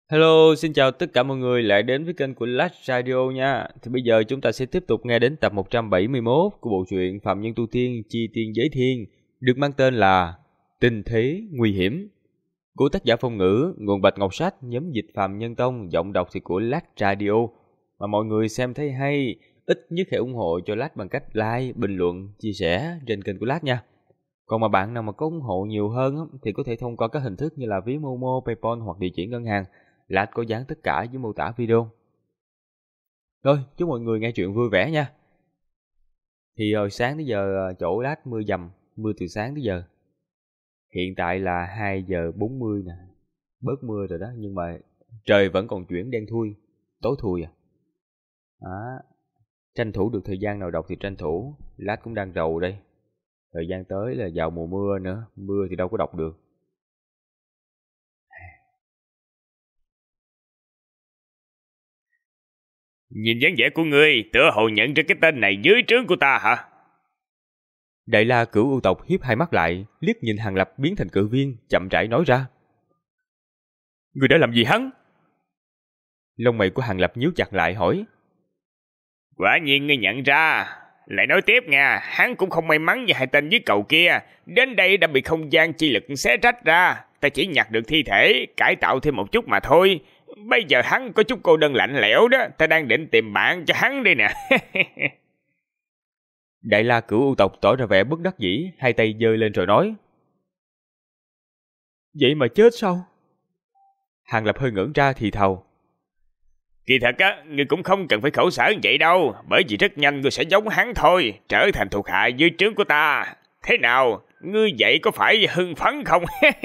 Hello, xin chào tất cả mọi người lại đến với kênh của Last Radio nha. Thì bây giờ chúng ta sẽ tiếp tục nghe đến tập 171 của bộ truyện Phạm Nhân Tu Tiên Chi Tiên Giới Thiên, được mang tên là Tình Thế Nguy Hiểm, của tác giả Phong Ngữ, nguồn Bạch Ngọc Sách, nhóm dịch Phạm Nhân Tông, giọng đọc thì của Last Radio. Mà mọi người xem thấy hay, ít nhất hãy ủng hộ cho Last bằng cách like, bình luận, chia sẻ trên kênh của Last nha. Còn mà bạn nào mà có ủng hộ nhiều hơn thì có thể thông qua các hình thức như là ví Momo, PayPal hoặc địa chỉ ngân hàng. Lát có dán tất cả dưới mô tả video. Rồi, chúc mọi người nghe chuyện vui vẻ nha. Thì hồi sáng tới giờ chỗ Lát mưa dầm, mưa từ sáng tới giờ. Hiện tại là 2 giờ 40 nè. Bớt mưa rồi đó, nhưng mà trời vẫn còn chuyển đen thui, tối thui à. Đó. Tranh thủ được thời gian nào đọc thì tranh thủ. Lát cũng đang rầu đây. Thời gian tới là vào mùa mưa nữa, mưa thì đâu có đọc được. Nhìn dáng vẻ của ngươi, tựa hồ nhận ra cái tên này dưới trướng của ta hả? Đại La Cửu U tộc hiếp hai mắt lại, liếc nhìn Hàng Lập biến thành cự viên, chậm rãi nói ra. Ngươi đã làm gì hắn? Lông mày của Hàng Lập nhíu chặt lại hỏi. Quả nhiên ngươi nhận ra. Lại nói tiếp nha, hắn cũng không may mắn như hai tên dưới cầu kia. Đến đây đã bị không gian chi lực xé rách ra. Ta chỉ nhặt được thi thể, cải tạo thêm một chút mà thôi. Bây giờ hắn có chút cô đơn lạnh lẽo đó. Ta đang định tìm bạn cho hắn đây nè. Đại La Cửu U tộc tỏ ra vẻ bất đắc dĩ, hai tay giơ lên rồi nói. Vậy mà chết sao? Hàng Lập hơi ngẩn ra thì thào. Kỳ thật á, ngươi cũng không cần phải khổ sở như vậy đâu. Bởi vì rất nhanh ngươi sẽ giống hắn thôi, trở thành thuộc hạ dưới trướng của ta. Thế nào, ngươi vậy có phải hưng phấn không?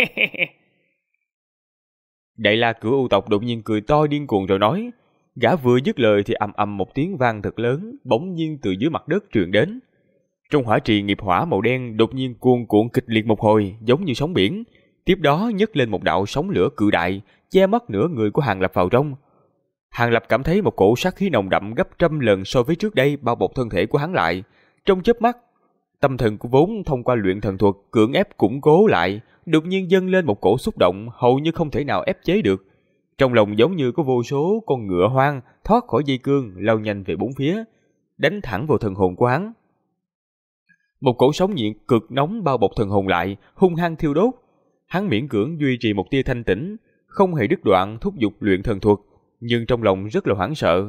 Đại La Cửu U tộc đột nhiên cười to điên cuồng rồi nói. Gã vừa dứt lời thì ầm ầm một tiếng vang thật lớn, bỗng nhiên từ dưới mặt đất truyền đến. Trong hỏa trì nghiệp hỏa màu đen đột nhiên cuồn cuộn kịch liệt một hồi, giống như sóng biển. Tiếp đó nhấc lên một đạo sóng lửa cự đại, che mất nửa người của Hàng Lập vào trong. Hàng Lập cảm thấy một cổ sát khí nồng đậm gấp trăm lần so với trước đây bao bọc thân thể của hắn lại. Trong chớp mắt, tâm thần của vốn thông qua luyện thần thuật cưỡng ép củng cố lại, đột nhiên dâng lên một cổ xúc động hầu như không thể nào ép chế được. Trong lòng giống như có vô số con ngựa hoang thoát khỏi dây cương lao nhanh về bốn phía, đánh thẳng vào thần hồn của hắn. Một cổ sóng nhiệt cực nóng bao bọc thần hồn lại, hung hăng thiêu đốt. Hắn miễn cưỡng duy trì một tia thanh tĩnh, không hề đứt đoạn thúc giục luyện thần thuật, nhưng trong lòng rất là hoảng sợ.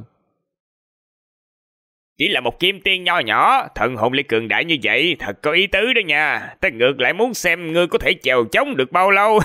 Chỉ là một kim tiên nho nhỏ, thần hồn lại cường đại như vậy, thật có ý tứ đó nha. Ta ngược lại muốn xem ngươi có thể chèo chống được bao lâu.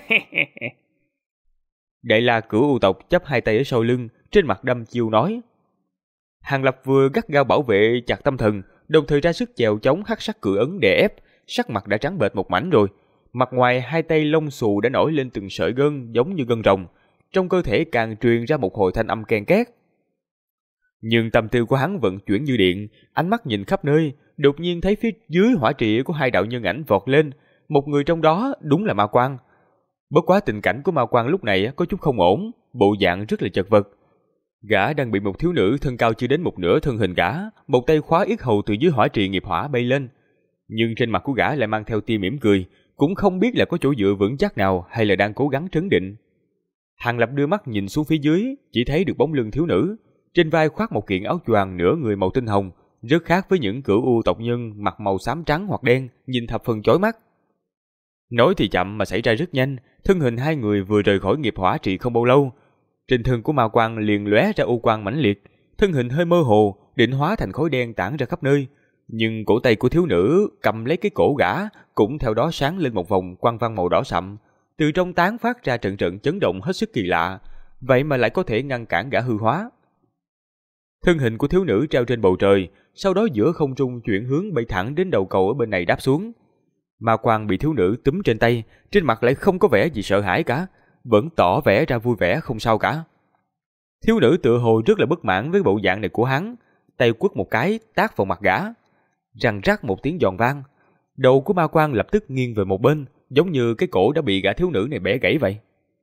Đại La Cửu U tộc chắp hai tay ở sau lưng, trên mặt đăm chiêu nói. Hàng Lập vừa gắt gao bảo vệ chặt tâm thần, đồng thời ra sức chèo chống hắc sắc cự ấn đè ép, sắc mặt đã trắng bệch một mảnh rồi. Mặt ngoài hai tay lông xù đã nổi lên từng sợi gân giống như gân rồng, trong cơ thể càng truyền ra một hồi thanh âm ken két. Nhưng tâm tư của hắn vận chuyển như điện, ánh mắt nhìn khắp nơi, đột nhiên thấy phía dưới hỏa trì có hai đạo nhân ảnh vọt lên, một người trong đó đúng là Ma Quang. Bất quá tình cảnh của Ma Quang lúc này có chút không ổn, bộ dạng rất là chật vật. Gã đang bị một thiếu nữ thân cao chưa đến một nửa thân hình gã, một tay khóa yết hầu từ dưới hỏa trì nghiệp hỏa bay lên. Nhưng trên mặt của gã lại mang theo tia mỉm cười, cũng không biết là có chỗ dựa vững chắc nào hay là đang cố gắng trấn định. Hàng Lập đưa mắt nhìn xuống phía dưới, chỉ thấy được bóng lưng thiếu nữ, trên vai khoác một kiện áo choàng nửa người màu tinh hồng, rất khác với những Cửu U tộc nhân mặc màu xám trắng hoặc đen, nhìn thập phần chói mắt. Nói thì chậm mà xảy ra rất nhanh, thân hình hai người vừa rời khỏi nghiệp hỏa trì không bao lâu, trên thân của Ma Quang liền lóe ra u quang mãnh liệt, thân hình hơi mơ hồ, định hóa thành khói đen tản ra khắp nơi. Nhưng cổ tay của thiếu nữ cầm lấy cái cổ gã cũng theo đó sáng lên một vòng quang văn màu đỏ sậm, từ trong tán phát ra trận trận chấn động hết sức kỳ lạ, vậy mà lại có thể ngăn cản gã hư hóa. Thân hình của thiếu nữ treo trên bầu trời, sau đó giữa không trung chuyển hướng bay thẳng đến đầu cầu ở bên này đáp xuống. Ma Quang bị thiếu nữ túm trên tay, trên mặt lại không có vẻ gì sợ hãi cả, vẫn tỏ vẻ ra vui vẻ không sao cả. Thiếu nữ tựa hồ rất là bất mãn với bộ dạng này của hắn, tay quất một cái tát vào mặt gã. Răng rắc một tiếng giòn vang, đầu của Ma Quang lập tức nghiêng về một bên, giống như cái cổ đã bị gã thiếu nữ này bẻ gãy vậy.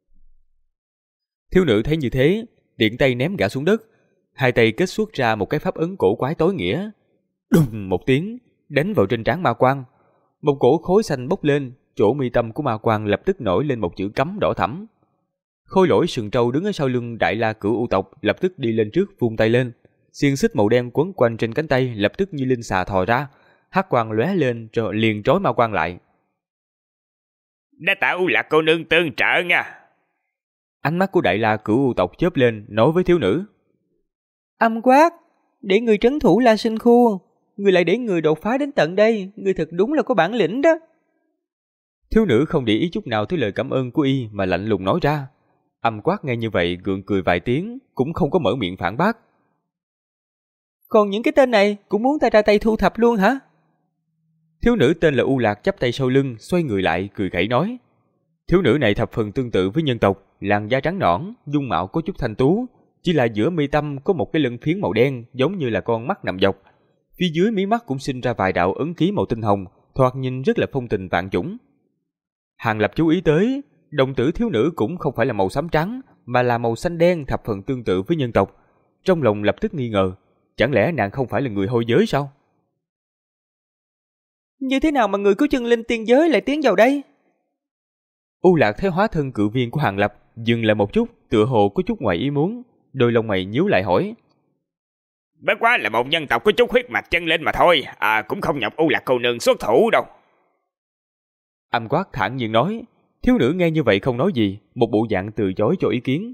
Thiếu nữ thấy như thế, tiện tay ném gã xuống đất, hai tay kết xuất ra một cái pháp ấn cổ quái tối nghĩa. Đùng một tiếng, đánh vào trên trán Ma Quang. Một cổ khối xanh bốc lên, chỗ mi tâm của Ma Quang lập tức nổi lên một chữ cấm đỏ thẫm. Khôi Lỗi sừng trâu đứng ở sau lưng Đại La Cửu U tộc lập tức đi lên trước vung tay lên. Xiềng xích màu đen quấn quanh trên cánh tay lập tức như linh xà thò ra, hắc quang lóe lên rồi liền trói ma quang lại. Đã tạ U Lạc cô nương tương trợ nha. Ánh mắt của Đại La Cửu U tộc chớp lên, nói với thiếu nữ: Âm Quát, để người trấn thủ La Sinh khu, người lại để người đột phá đến tận đây, người thật đúng là có bản lĩnh đó. Thiếu nữ không để ý chút nào tới lời cảm ơn của y mà lạnh lùng nói ra. Âm Quát nghe như vậy gượng cười vài tiếng, cũng không có mở miệng phản bác. Còn những cái tên này cũng muốn ta ra tay thu thập luôn hả? Thiếu nữ tên là U Lạc chắp tay sau lưng, xoay người lại cười khẩy nói. Thiếu nữ này thập phần tương tự với nhân tộc, làn da trắng nõn, dung mạo có chút thanh tú, chỉ là giữa mi tâm có một cái lân phiến màu đen giống như là con mắt nằm dọc. Phía dưới mí mắt cũng sinh ra vài đạo ấn ký màu tinh hồng, thoạt nhìn rất là phong tình vạn chủng. Hàng Lập chú ý tới, đồng tử thiếu nữ cũng không phải là màu xám trắng, mà là màu xanh đen thập phần tương tự với nhân tộc. Trong lòng lập tức nghi ngờ, chẳng lẽ nàng không phải là người hôi giới sao? Như thế nào mà người của chân linh tiên giới lại tiến vào đây? U Lạc thấy hóa thân cự viên của Hàng Lập dừng lại một chút, tựa hồ có chút ngoài ý muốn, đôi lông mày nhíu lại hỏi. Bất quá là một nhân tộc có chút huyết mạch chân linh mà thôi, cũng không nhọc U Lạc cô nương xuất thủ đâu. Âm Quát thản nhiên nói. Thiếu nữ nghe như vậy không nói gì, một bộ dạng từ chối cho ý kiến.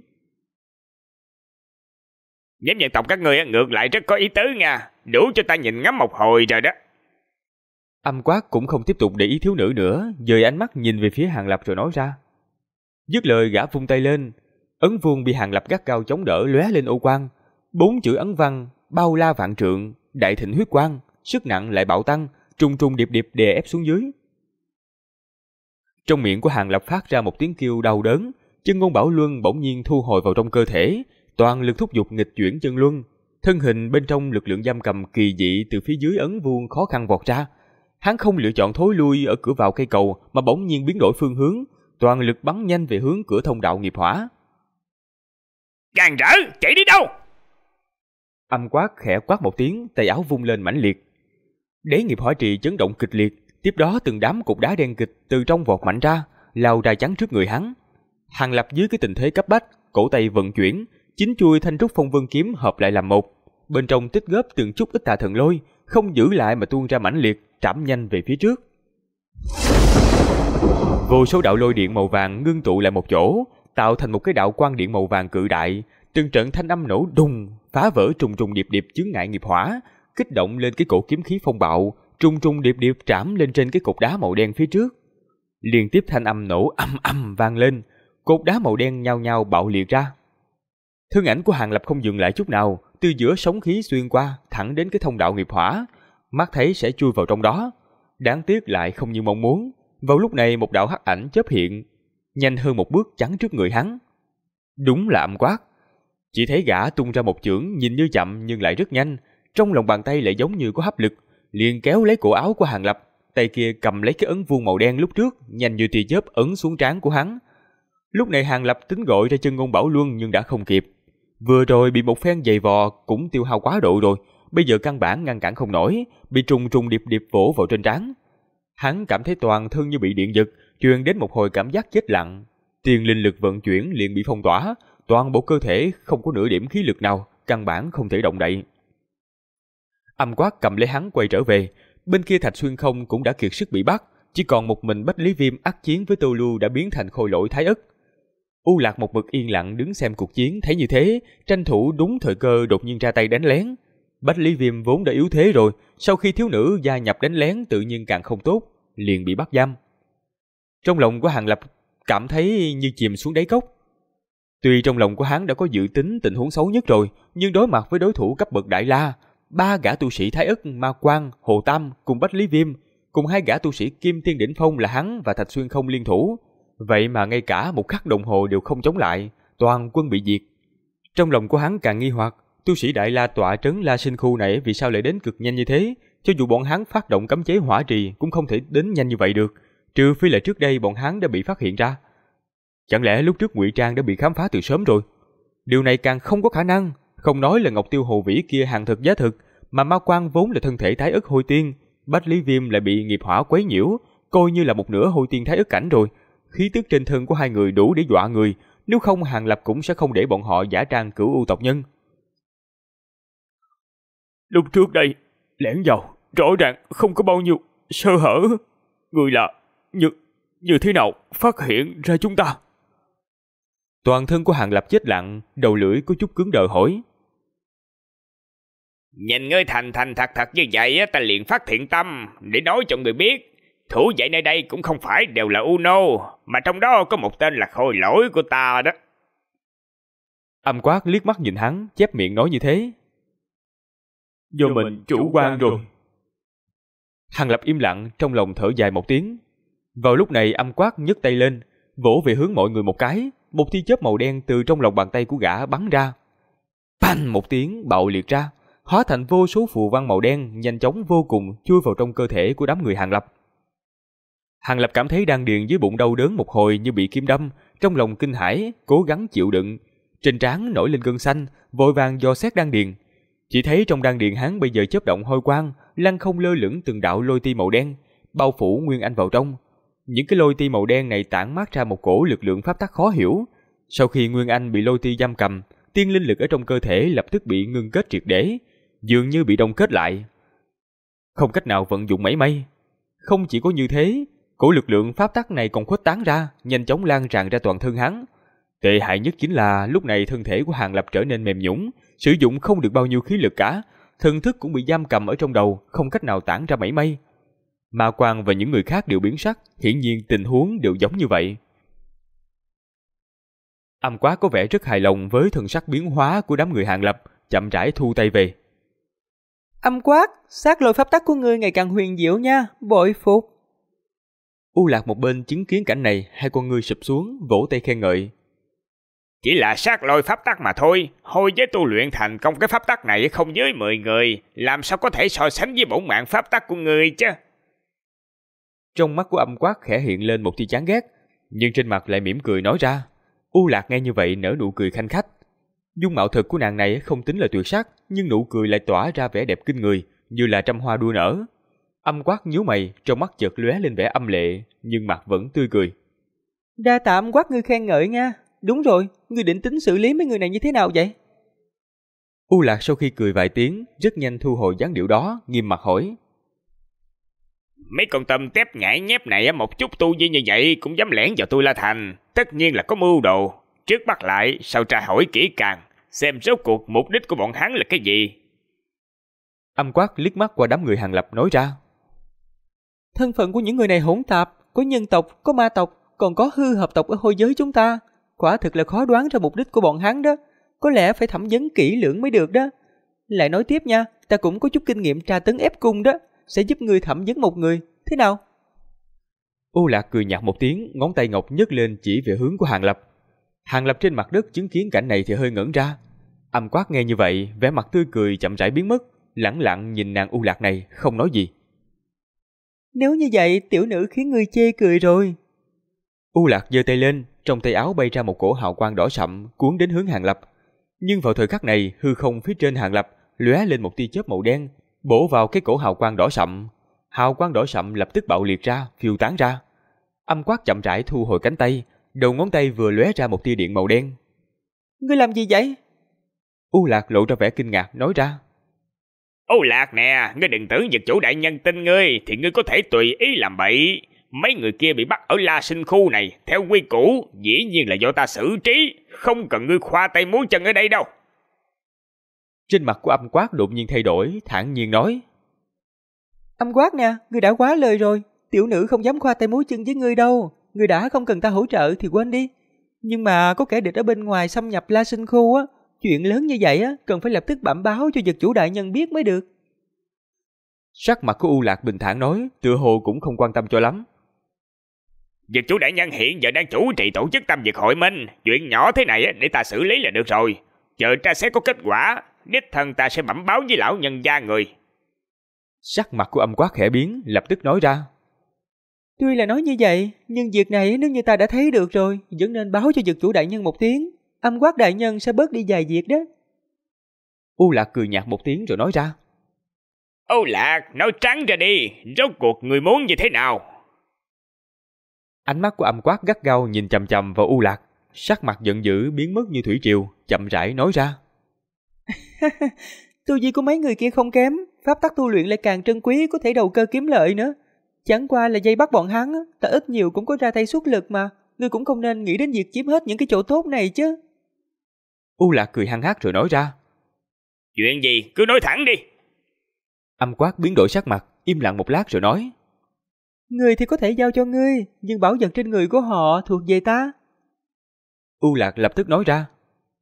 Nhóm nhân tộc các ngươi ngược lại rất có ý tứ nha, đủ cho ta nhìn ngắm một hồi rồi đó. Âm Quát cũng không tiếp tục để ý thiếu nữ nữa, dời ánh mắt nhìn về phía Hàng Lập rồi nói ra. Dứt lời gã vung tay lên, ấn vuông bị Hàng Lập gắt gao chống đỡ lóe lên ô quang, 4 chữ ấn văn: bao la vạn trượng, đại thịnh huyết quang, sức nặng lại bạo tăng, trùng trùng điệp điệp đè ép xuống dưới. Trong miệng của Hàng Lập phát ra một tiếng kêu đau đớn, chân ngôn bảo luân bỗng nhiên thu hồi vào trong cơ thể, toàn lực thúc giục nghịch chuyển chân luân, thân hình bên trong lực lượng giam cầm kỳ dị từ phía dưới ấn vuông khó khăn vọt ra. Hắn không lựa chọn thối lui ở cửa vào cây cầu mà bỗng nhiên biến đổi phương hướng, toàn lực bắn nhanh về hướng cửa thông đạo nghiệp hỏa. Càng rỡ, chạy đi đâu? Âm Quát khẽ quát một tiếng, tay áo vung lên mãnh liệt. Đế nghiệp hỏa trì chấn động kịch liệt, tiếp đó từng đám cục đá đen kịch từ trong vọt mạnh ra, lao ra chắn trước người hắn. Hàng Lập dưới cái tình thế cấp bách, cổ tay vận chuyển, 9 chuôi thanh trúc phong vân kiếm hợp lại làm một, bên trong tích góp từng chút ít tà thần lôi, không giữ lại mà tuôn ra mãnh liệt, trảm nhanh về phía trước. Vô số đạo lôi điện màu vàng ngưng tụ lại một chỗ, tạo thành một cái đạo quang điện màu vàng cự đại, từng trận thanh âm nổ đùng, phá vỡ trùng trùng điệp điệp chướng ngại nghiệp hỏa, kích động lên cái cổ kiếm khí phong bạo, trùng trùng điệp điệp trảm lên trên cái cột đá màu đen phía trước. Liên tiếp thanh âm nổ ầm ầm vang lên, cột đá màu đen nhao nhao bạo liệt ra. Thân ảnh của Hàng Lập không dừng lại chút nào, từ giữa sóng khí xuyên qua, thẳng đến cái thông đạo nghiệp hỏa, mắt thấy sẽ chui vào trong đó. Đáng tiếc lại không như mong muốn, vào lúc này một đạo hắc ảnh chớp hiện, nhanh hơn một bước chắn trước người hắn. Đúng là Âm Quát. Chỉ thấy gã tung ra một chưởng nhìn như chậm nhưng lại rất nhanh, trong lòng bàn tay lại giống như có hấp lực, liền kéo lấy cổ áo của Hàng Lập, tay kia cầm lấy cái ấn vuông màu đen lúc trước, nhanh như tia chớp ấn xuống trán của hắn. Lúc này Hàng Lập tính gọi ra chân ngôn bảo luân nhưng đã không kịp. Vừa rồi bị một phen giày vò cũng tiêu hao quá độ rồi, bây giờ căn bản ngăn cản không nổi, bị trùng trùng điệp điệp vỗ vào trên trán. Hắn cảm thấy toàn thân như bị điện giật, truyền đến một hồi cảm giác chết lặng. Tiền linh lực vận chuyển liền bị phong tỏa, toàn bộ cơ thể không có nửa điểm khí lực nào, căn bản không thể động đậy. Âm Quát cầm lấy hắn quay trở về, bên kia Thạch Xuyên Không cũng đã kiệt sức bị bắt, chỉ còn một mình Bách Lý Viêm ác chiến với Tô Lưu đã biến thành khôi lỗi thái ất. U Lạc một mực yên lặng đứng xem cuộc chiến, thấy như thế, tranh thủ đúng thời cơ đột nhiên ra tay đánh lén. Bách Lý Viêm vốn đã yếu thế rồi, sau khi thiếu nữ gia nhập đánh lén tự nhiên càng không tốt, liền bị bắt giam. Trong lòng của Hàng Lập cảm thấy như chìm xuống đáy cốc. Tuy trong lòng của hắn đã có dự tính tình huống xấu nhất rồi, nhưng đối mặt với đối thủ cấp bậc Đại La, 3 gã tu sĩ Thái Ức, Ma Quang, Hồ Tam cùng Bách Lý Viêm, cùng 2 gã tu sĩ Kim Thiên Đỉnh Phong là hắn và Thạch Xuyên Không liên thủ, vậy mà ngay cả một khắc đồng hồ đều không chống lại, toàn quân bị diệt. Trong lòng của hắn càng nghi hoặc, tu sĩ Đại La tọa trấn La Sinh khu này vì sao lại đến cực nhanh như thế, cho dù bọn hắn phát động cấm chế hỏa trì cũng không thể đến nhanh như vậy được, trừ phi là trước đây bọn hắn đã bị phát hiện ra. Chẳng lẽ lúc trước ngụy trang đã bị khám phá từ sớm rồi? Điều này càng không có khả năng, không nói là Ngọc Tiêu Hồ Vĩ kia hàng thực giá thực, mà Ma Quang vốn là thân thể Thái Ức Hôi Tiên, Bách Lý Viêm lại bị nghiệp hỏa quấy nhiễu, coi như là một nửa Hôi Tiên Thái Ức cảnh rồi. Khí tức trên thân của hai người đủ để dọa người, nếu không Hàng Lập cũng sẽ không để bọn họ giả trang cửu u tộc nhân. Lúc trước đây, lẻn vào, rõ ràng không có bao nhiêu sơ hở. Người là như thế nào phát hiện ra chúng ta? Toàn thân của Hàng Lập chết lặng, đầu lưỡi có chút cứng đờ hỏi. Nhìn ngươi thành thật như vậy, ta liền phát thiện tâm để nói cho người biết. Thủ vệ nơi đây cũng không phải đều là Uno, mà trong đó có một tên là Khôi Lỗi của ta đó. Âm Quát liếc mắt nhìn hắn, chép miệng nói như thế. Do mình chủ quan rồi. Hàng Lập im lặng, trong lòng thở dài một tiếng. Vào lúc này Âm Quát nhấc tay lên, vỗ về hướng mọi người một cái, một tia chớp màu đen từ trong lòng bàn tay của gã bắn ra. Bành một tiếng bạo liệt ra, hóa thành vô số phù văn màu đen nhanh chóng vô cùng chui vào trong cơ thể của đám người Hàng Lập. Hàng Lập cảm thấy đan điền dưới bụng đau đớn một hồi như bị kim đâm, trong lòng kinh hãi, cố gắng chịu đựng. Trên trán nổi lên gân xanh, vội vàng dò xét đan điền. Chỉ thấy trong đan điền hắn bây giờ chớp động hôi quang, lăng không lơ lửng từng đạo lôi ti màu đen, bao phủ Nguyên Anh vào trong. Những cái lôi ti màu đen này tản mát ra một cổ lực lượng pháp tắc khó hiểu. Sau khi Nguyên Anh bị lôi ti giam cầm, tiên linh lực ở trong cơ thể lập tức bị ngưng kết triệt để, dường như bị đông kết lại, không cách nào vận dụng mảy may. Không chỉ có như thế, cổ lực lượng pháp tắc này còn khuếch tán ra, nhanh chóng lan tràn ra toàn thân hắn. Tệ hại nhất chính là lúc này thân thể của Hàng Lập trở nên mềm nhũn, sử dụng không được bao nhiêu khí lực cả, thần thức cũng bị giam cầm ở trong đầu, không cách nào tản ra mảy may. Ma Quang và những người khác đều biến sắc, hiển nhiên tình huống đều giống như vậy. Âm Quát có vẻ rất hài lòng với thần sắc biến hóa của đám người Hàng Lập, chậm rãi thu tay về. Âm Quát, sát lôi pháp tắc của ngươi ngày càng huyền diệu nha, bội phục. U Lạc một bên chứng kiến cảnh này, hai con ngươi sụp xuống, vỗ tay khen ngợi. Chỉ là sát lôi pháp tắc mà thôi, hồi với tu luyện thành công cái pháp tắc này không dưới 10 người, làm sao có thể so sánh với bổn mạng pháp tắc của ngươi chứ? Trong mắt của Âm Quát khẽ hiện lên một tia chán ghét, nhưng trên mặt lại mỉm cười nói ra. U Lạc nghe như vậy nở nụ cười khanh khách. Dung mạo thực của nàng này không tính là tuyệt sắc, nhưng nụ cười lại tỏa ra vẻ đẹp kinh người, như là trăm hoa đua nở. Âm Quát nhíu mày, trong mắt chợt lóe lên vẻ âm lệ, nhưng mặt vẫn tươi cười. Đa tạ Âm Quát ngươi khen ngợi nha. Đúng rồi, ngươi định tính xử lý mấy người này như thế nào vậy? U Lạc sau khi cười vài tiếng, rất nhanh thu hồi dáng điệu đó, nghiêm mặt hỏi. Mấy con tôm tép nhảy nhép này một chút tu vi như vậy cũng dám lẻn vào tôi La Thành, tất nhiên là có mưu đồ. Trước bắt lại, sau tra hỏi kỹ càng, xem rốt cuộc mục đích của bọn hắn là cái gì. Âm Quát liếc mắt qua đám người Hàng Lập nói ra. Thân phận của những người này hỗn tạp, có nhân tộc, có ma tộc, còn có hư hợp tộc ở hôi giới chúng ta. Quả thực là khó đoán ra mục đích của bọn hắn đó. Có lẽ phải thẩm vấn kỹ lưỡng mới được đó. Lại nói tiếp nha, ta cũng có chút kinh nghiệm tra tấn ép cung đó, sẽ giúp ngươi thẩm vấn một người, thế nào? U Lạc cười nhạt một tiếng, ngón tay ngọc nhấc lên chỉ về hướng của Hàng Lập. Hàng Lập trên mặt đất chứng kiến cảnh này thì hơi ngẩn ra. Âm Quát nghe như vậy, vẻ mặt tươi cười chậm rãi biến mất, lẳng lặng nhìn nàng U Lạc này, không nói gì. Nếu như vậy, tiểu nữ khiến ngươi chê cười rồi. U Lạc giơ tay lên, trong tay áo bay ra một cổ hào quang đỏ sậm, cuốn đến hướng Hàng Lập. Nhưng vào thời khắc này, hư không phía trên Hàng Lập lóe lên một tia chớp màu đen, bổ vào cái cổ hào quang đỏ sậm. Hào quang đỏ sậm lập tức bạo liệt ra, phiêu tán ra. Âm Quát chậm rãi thu hồi cánh tay, đầu ngón tay vừa lóe ra một tia điện màu đen. Ngươi làm gì vậy? U Lạc lộ ra vẻ kinh ngạc nói ra. U Lạc nè, ngươi đừng tưởng Dực Chủ đại nhân tin ngươi thì ngươi có thể tùy ý làm bậy. Mấy người kia bị bắt ở La Sinh khu này, theo quy củ, dĩ nhiên là do ta xử trí, không cần ngươi khoa tay múa chân ở đây đâu. Trên mặt của Âm Quát đột nhiên thay đổi, thản nhiên nói. Âm Quát nè, ngươi đã quá lời rồi, tiểu nữ không dám khoa tay múa chân với ngươi đâu. Ngươi đã không cần ta hỗ trợ thì quên đi. Nhưng mà có kẻ địch ở bên ngoài xâm nhập La Sinh khu á, chuyện lớn như vậy á, cần phải lập tức bẩm báo cho Dực Chủ đại nhân biết mới được. Sắc mặt của U Lạc bình thản nói, tựa hồ cũng không quan tâm cho lắm. Dực Chủ đại nhân hiện giờ đang chủ trì tổ chức Tam Dực Hội Minh, chuyện nhỏ thế này để ta xử lý là được rồi. Chờ tra xét có kết quả, đích thân ta sẽ bẩm báo với lão nhân gia người. Sắc mặt của Âm Quát khẽ biến, lập tức nói ra. Tuy là nói như vậy, nhưng việc này nếu như ta đã thấy được rồi, vẫn nên báo cho Dực Chủ đại nhân một tiếng. Âm Quát đại nhân sẽ bớt đi vài việc đó. U Lạc cười nhạt một tiếng rồi nói ra. U Lạc, nói trắng ra đi, rốt cuộc người muốn như thế nào? Ánh mắt của Âm Quát gắt gao nhìn chằm chằm vào U Lạc, sắc mặt giận dữ biến mất như thủy triều, chậm rãi nói ra. Tu vi của mấy người kia không kém, pháp tắc tu luyện lại càng trân quý, có thể đầu cơ kiếm lợi nữa. Chẳng qua là dây bắt bọn hắn, ta ít nhiều cũng có ra tay xuất lực mà. Ngươi cũng không nên nghĩ đến việc chiếm hết những cái chỗ tốt này chứ. U Lạc cười hăng hắc rồi nói ra. Chuyện gì cứ nói thẳng đi. Âm Quát biến đổi sắc mặt, im lặng một lát rồi nói. Người thì có thể giao cho ngươi, nhưng bảo vật trên người của họ thuộc về ta. U Lạc lập tức nói ra.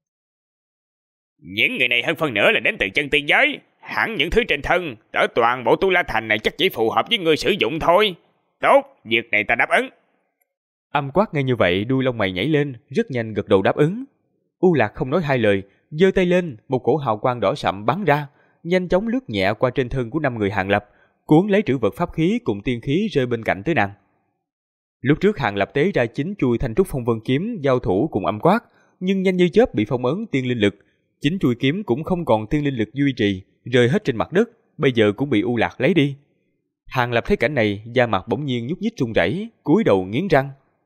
Những người này hơn phân nửa là đến từ chân tiên giới. Hẳn những thứ trên thân ở toàn bộ Tu La Thành này chắc chỉ phù hợp với người sử dụng thôi. Tốt, việc này ta đáp ứng. Âm Quát nghe như vậy đuôi lông mày nhảy lên, rất nhanh gật đầu đáp ứng. U Lạc không nói hai lời, giơ tay lên, một cổ hào quang đỏ sậm bắn ra, nhanh chóng lướt nhẹ qua trên thân của 5 người Hàng Lập, cuốn lấy trữ vật pháp khí cùng tiên khí rơi bên cạnh tới nàng. Lúc trước Hàng Lập tế ra 9 chuôi Thanh Trúc Phong Vân kiếm giao thủ cùng Âm Quát, nhưng nhanh như chớp bị phong ấn tiên linh lực, 9 chuôi kiếm cũng không còn tiên linh lực duy trì, rơi hết trên mặt đất, bây giờ cũng bị U Lạc lấy đi. Hàng Lập thấy cảnh này, da mặt bỗng nhiên nhúc nhích run rẩy, cúi đầu nghiến răng.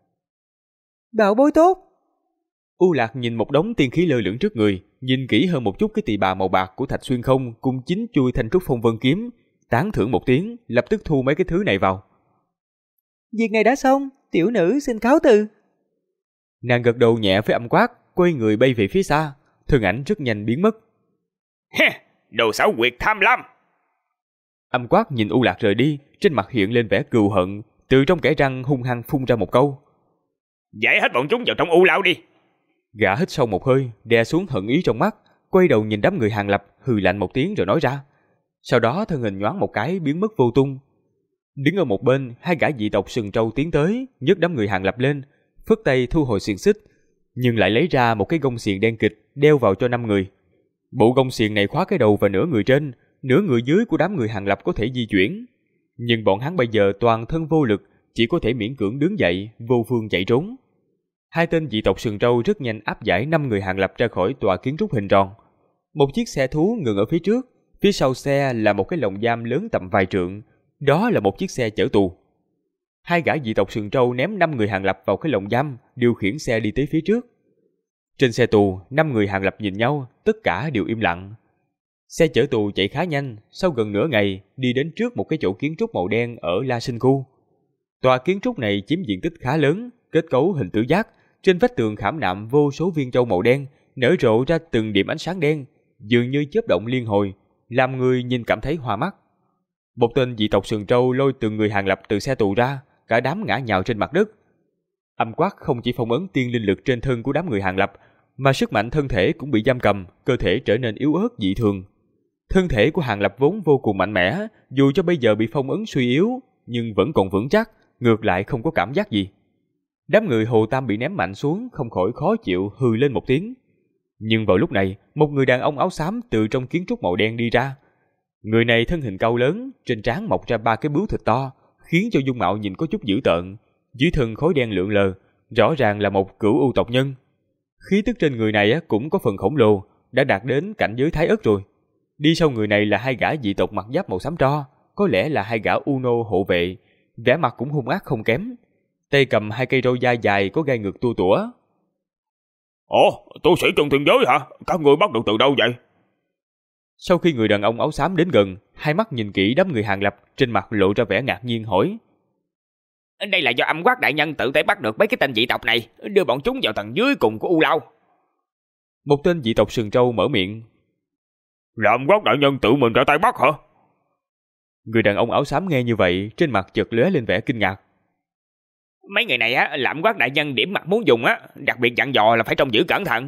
Bảo bối tốt. U Lạc nhìn một đống tiên khí lơ lửng trước người, nhìn kỹ hơn một chút cái tỳ bà màu bạc của Thạch Xuyên Không cùng 9 chuôi Thanh Trúc Phong Vân kiếm, tán thưởng một tiếng, lập tức thu mấy cái thứ này vào. Việc này đã xong, tiểu nữ xin cáo từ. Nàng gật đầu nhẹ với Âm Quát, quay người bay về phía xa, thân ảnh rất nhanh biến mất. Đồ xảo quyệt tham lam. Âm Quát nhìn U Lạc rời đi, trên mặt hiện lên vẻ cừu hận, từ trong kẽ răng hung hăng phun ra một câu. Giải hết bọn chúng vào trong U Lão đi. Gã hít sâu một hơi, đè xuống hận ý trong mắt, quay đầu nhìn đám người Hàng Lập, hừ lạnh một tiếng rồi nói ra. Sau đó thân hình nhoáng một cái biến mất vô tung. Đứng ở một bên, hai gã dị tộc sừng trâu tiến tới, nhấc đám người Hàng Lập lên, phất tay thu hồi xiềng xích, nhưng lại lấy ra một cái gông xiềng đen kịch đeo vào cho 5 người. Bộ gông xiềng này khóa cái đầu và nửa người trên, nửa người dưới của đám người Hàng Lập có thể di chuyển, nhưng bọn hắn bây giờ toàn thân vô lực, chỉ có thể miễn cưỡng đứng dậy, vô phương chạy trốn. Hai tên dị tộc sừng trâu rất nhanh áp giải 5 người Hàng Lập ra khỏi tòa kiến trúc hình tròn. Một chiếc xe thú ngừng ở phía trước, phía sau xe là một cái lồng giam lớn tầm vài trượng, đó là một chiếc xe chở tù. Hai gã dị tộc sừng trâu ném 5 người Hàng Lập vào cái lồng giam, điều khiển xe đi tới phía trước. Trên xe tù, 5 người Hàng Lập nhìn nhau, tất cả đều im lặng. Xe chở tù chạy khá nhanh, sau gần nửa ngày đi đến trước một cái chỗ kiến trúc màu đen ở La Sinh Khu. Tòa kiến trúc này chiếm diện tích khá lớn, kết cấu hình tứ giác, trên vách tường khảm nạm vô số viên châu màu đen, nở rộ ra từng điểm ánh sáng đen, dường như chớp động liên hồi, làm người nhìn cảm thấy hoa mắt. Một tên dị tộc sừng trâu lôi từng người Hàng Lập từ xe tù ra, cả đám ngã nhào trên mặt đất. Âm Quát không chỉ phong ấn tiên linh lực trên thân của đám người Hàng Lập, mà sức mạnh thân thể cũng bị giam cầm, cơ thể trở nên yếu ớt dị thường. Thân thể của Hàng Lập vốn vô cùng mạnh mẽ, dù cho bây giờ bị phong ấn suy yếu, nhưng vẫn còn vững chắc, ngược lại không có cảm giác gì. Đám người Hồ Tam bị ném mạnh xuống, không khỏi khó chịu hừ lên một tiếng. Nhưng vào lúc này, một người đàn ông áo xám từ trong kiến trúc màu đen đi ra. Người này thân hình cao lớn, trên trán mọc ra 3 cái bướu thịt to, khiến cho dung mạo nhìn có chút dữ tợn. Dưới thân khói đen lượn lờ, rõ ràng là một cửu u tộc nhân. Khí tức trên người này cũng có phần khổng lồ, đã đạt đến cảnh giới thái ất rồi. Đi sau người này là hai gã dị tộc mặc giáp màu xám tro, có lẽ là hai gã Uno hộ vệ, vẻ mặt cũng hung ác không kém. Tay cầm 2 cây râu dai dài có gai ngực tua tủa. Ồ, tu sĩ trong thiên giới hả? Các ngươi bắt được từ đâu vậy? Sau khi người đàn ông áo xám đến gần, hai mắt nhìn kỹ đám người Hàng Lập, trên mặt lộ ra vẻ ngạc nhiên hỏi. Đây là do Âm Quát đại nhân tự tay bắt được mấy cái tên dị tộc này, đưa bọn chúng vào tầng dưới cùng của U Lão. Một tên dị tộc sừng trâu mở miệng. Là Âm Quát đại nhân tự mình ra tay bắt hả? Người đàn ông áo xám nghe như vậy, trên mặt chợt lóe lên vẻ kinh ngạc. Mấy người này á, là Âm Quát đại nhân điểm mặt muốn dùng á, đặc biệt dặn dò là phải trông giữ cẩn thận.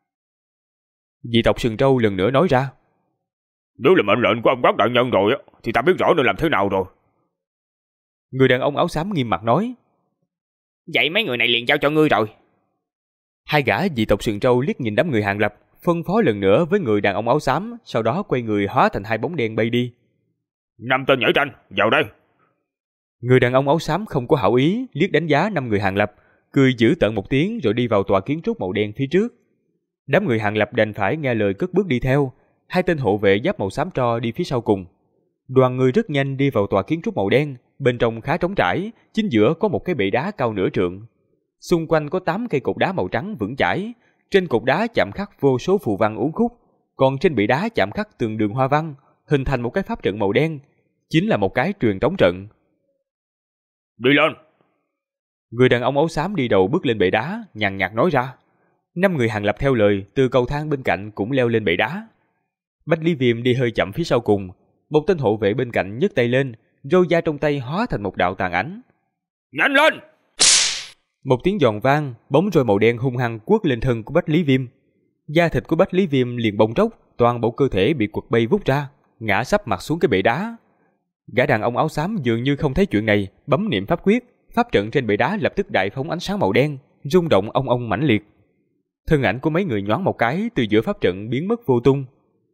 Dị tộc sừng trâu lần nữa nói ra. Nếu là mệnh lệnh của Âm Quát đại nhân rồi á, thì ta biết rõ nên làm thế nào rồi. Người đàn ông áo xám nghiêm mặt nói. Vậy mấy người này liền giao cho ngươi rồi. Hai gã dị tộc sừng trâu liếc nhìn đám người Hàng Lập, phân phó lần nữa với người đàn ông áo xám, sau đó quay người hóa thành 2 bóng đen bay đi. 5 tên nhảy tranh, vào đây. Người đàn ông áo xám không có hảo ý, liếc đánh giá 5 người Hàng Lập, cười giễu tợn một tiếng rồi đi vào tòa kiến trúc màu đen phía trước. Đám người Hàng Lập đành phải nghe lời cất bước đi theo, 2 tên hộ vệ giáp màu xám tro đi phía sau cùng. Đoàn người rất nhanh đi vào tòa kiến trúc màu đen, bên trong khá trống trải, chính giữa có một cái bệ đá cao nửa trượng. Xung quanh có 8 cây cột đá màu trắng vững chãi, trên cột đá chạm khắc vô số phù văn uốn khúc, còn trên bệ đá chạm khắc từng đường hoa văn, hình thành một cái pháp trận màu đen, chính là một cái truyền tống trận. Đi lên! Người đàn ông áo xám đi đầu bước lên bệ đá, nhàn nhạt nói ra. 5 người Hàng Lập theo lời, từ cầu thang bên cạnh cũng leo lên bệ đá. Bách Lý Viêm đi hơi chậm phía sau cùng, một tên hộ vệ bên cạnh nhấc tay lên, roi da trong tay hóa thành một đạo tàn ảnh. Nhanh lên! Một tiếng giòn vang, bóng roi màu đen hung hăng quất lên thân của Bách Lý Viêm. Da thịt của Bách Lý Viêm liền bong tróc, toàn bộ cơ thể bị quật bay vút ra, ngã sấp mặt xuống cái bệ đá. Gã đàn ông áo xám dường như không thấy chuyện này, bấm niệm pháp quyết, pháp trận trên bệ đá lập tức đại phóng ánh sáng màu đen, rung động ong ong mãnh liệt. Thân ảnh của mấy người nhoáng một cái từ giữa pháp trận biến mất vô tung.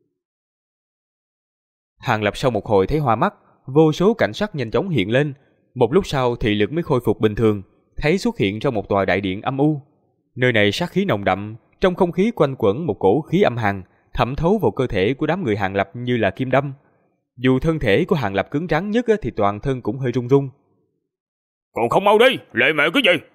Hàng Lập sau một hồi thấy hoa mắt, vô số cảnh sắc nhanh chóng hiện lên. Một lúc sau thị lực mới khôi phục bình thường, thấy xuất hiện trong một tòa đại điện âm u. Nơi này sát khí nồng đậm, trong không khí quanh quẩn một cổ khí âm hàn, thẩm thấu vào cơ thể của đám người Hàng Lập như là kim đâm. Dù thân thể của Hàng Lập cứng rắn nhất thì toàn thân cũng hơi run run. Còn không mau đi, lệ mẹ cái gì?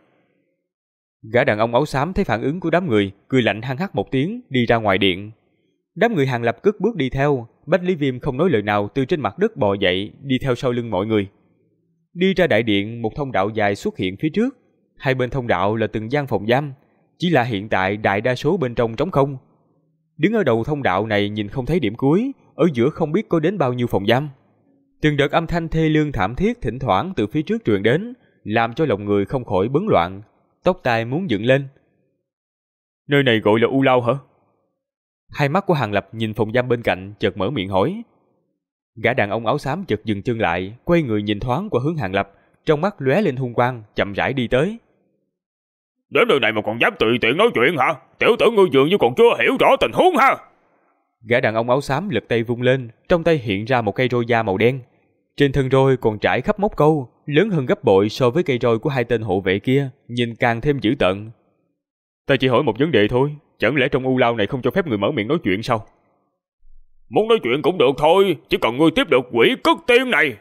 Gã đàn ông áo xám thấy phản ứng của đám người, cười lạnh hăng hắc một tiếng, đi ra ngoài điện. Đám người Hàng Lập cất bước đi theo, Bách Lý Viêm không nói lời nào từ trên mặt đất bò dậy, đi theo sau lưng mọi người. Đi ra đại điện, một thông đạo dài xuất hiện phía trước. Hai bên thông đạo là từng gian phòng giam, chỉ là hiện tại đại đa số bên trong trống không. Đứng ở đầu thông đạo này nhìn không thấy điểm cuối, ở giữa không biết có đến bao nhiêu phòng giam. Từng đợt âm thanh thê lương thảm thiết thỉnh thoảng từ phía trước truyền đến, làm cho lòng người không khỏi bấn loạn, tóc tai muốn dựng lên. Nơi này gọi là U Lao hả? Hai mắt của Hàng Lập nhìn phòng giam bên cạnh, chợt mở miệng hỏi. Gã đàn ông áo xám chợt dừng chân lại, quay người nhìn thoáng qua hướng Hàng Lập, trong mắt lóe lên hung quang, chậm rãi đi tới. Đến nơi này mà còn dám tùy tiện nói chuyện hả? Tiểu tử ngươi dường như còn chưa hiểu rõ tình huống ha. Gã đàn ông áo xám lật tay vung lên, trong tay hiện ra một cây roi da màu đen. Trên thân roi còn trải khắp móc câu, lớn hơn gấp bội so với cây roi của hai tên hộ vệ kia, nhìn càng thêm dữ tợn. Ta chỉ hỏi một vấn đề thôi, chẳng lẽ trong U Lao này không cho phép người mở miệng nói chuyện sao? Muốn nói chuyện cũng được thôi, chỉ cần ngươi tiếp được quỷ cất tiên này.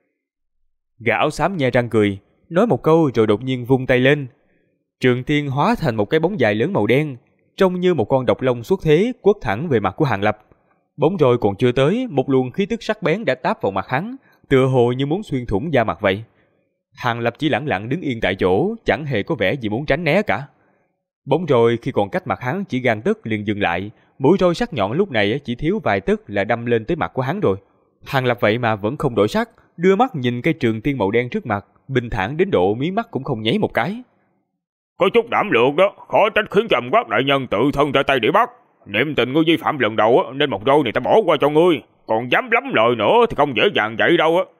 Gã áo xám nhe răng cười, nói một câu rồi đột nhiên vung tay lên. Trường tiên hóa thành một cái bóng dài lớn màu đen, trông như một con độc long xuất thế quất thẳng về mặt của Hàng Lập. Bóng roi còn chưa tới, một luồng khí tức sắc bén đã táp vào mặt hắn, tựa hồ như muốn xuyên thủng da mặt vậy. Hàng Lập chỉ lẳng lặng đứng yên tại chỗ, chẳng hề có vẻ gì muốn tránh né cả. Bóng roi khi còn cách mặt hắn chỉ gang tấc liền dừng lại, mũi roi sắc nhọn lúc này chỉ thiếu vài tấc là đâm lên tới mặt của hắn rồi. Hàng Lập vậy mà vẫn không đổi sắc, đưa mắt nhìn cây trường tiên màu đen trước mặt, bình thản đến độ mí mắt cũng không nháy một cái. Có chút đảm lượng đó, khó trách khiến cho Âm Quát đại nhân tự thân ra tay để bắt. Niệm tình ngươi vi phạm lần đầu nên một roi này ta bỏ qua cho ngươi, còn dám lắm lời nữa thì không dễ dàng vậy đâu á.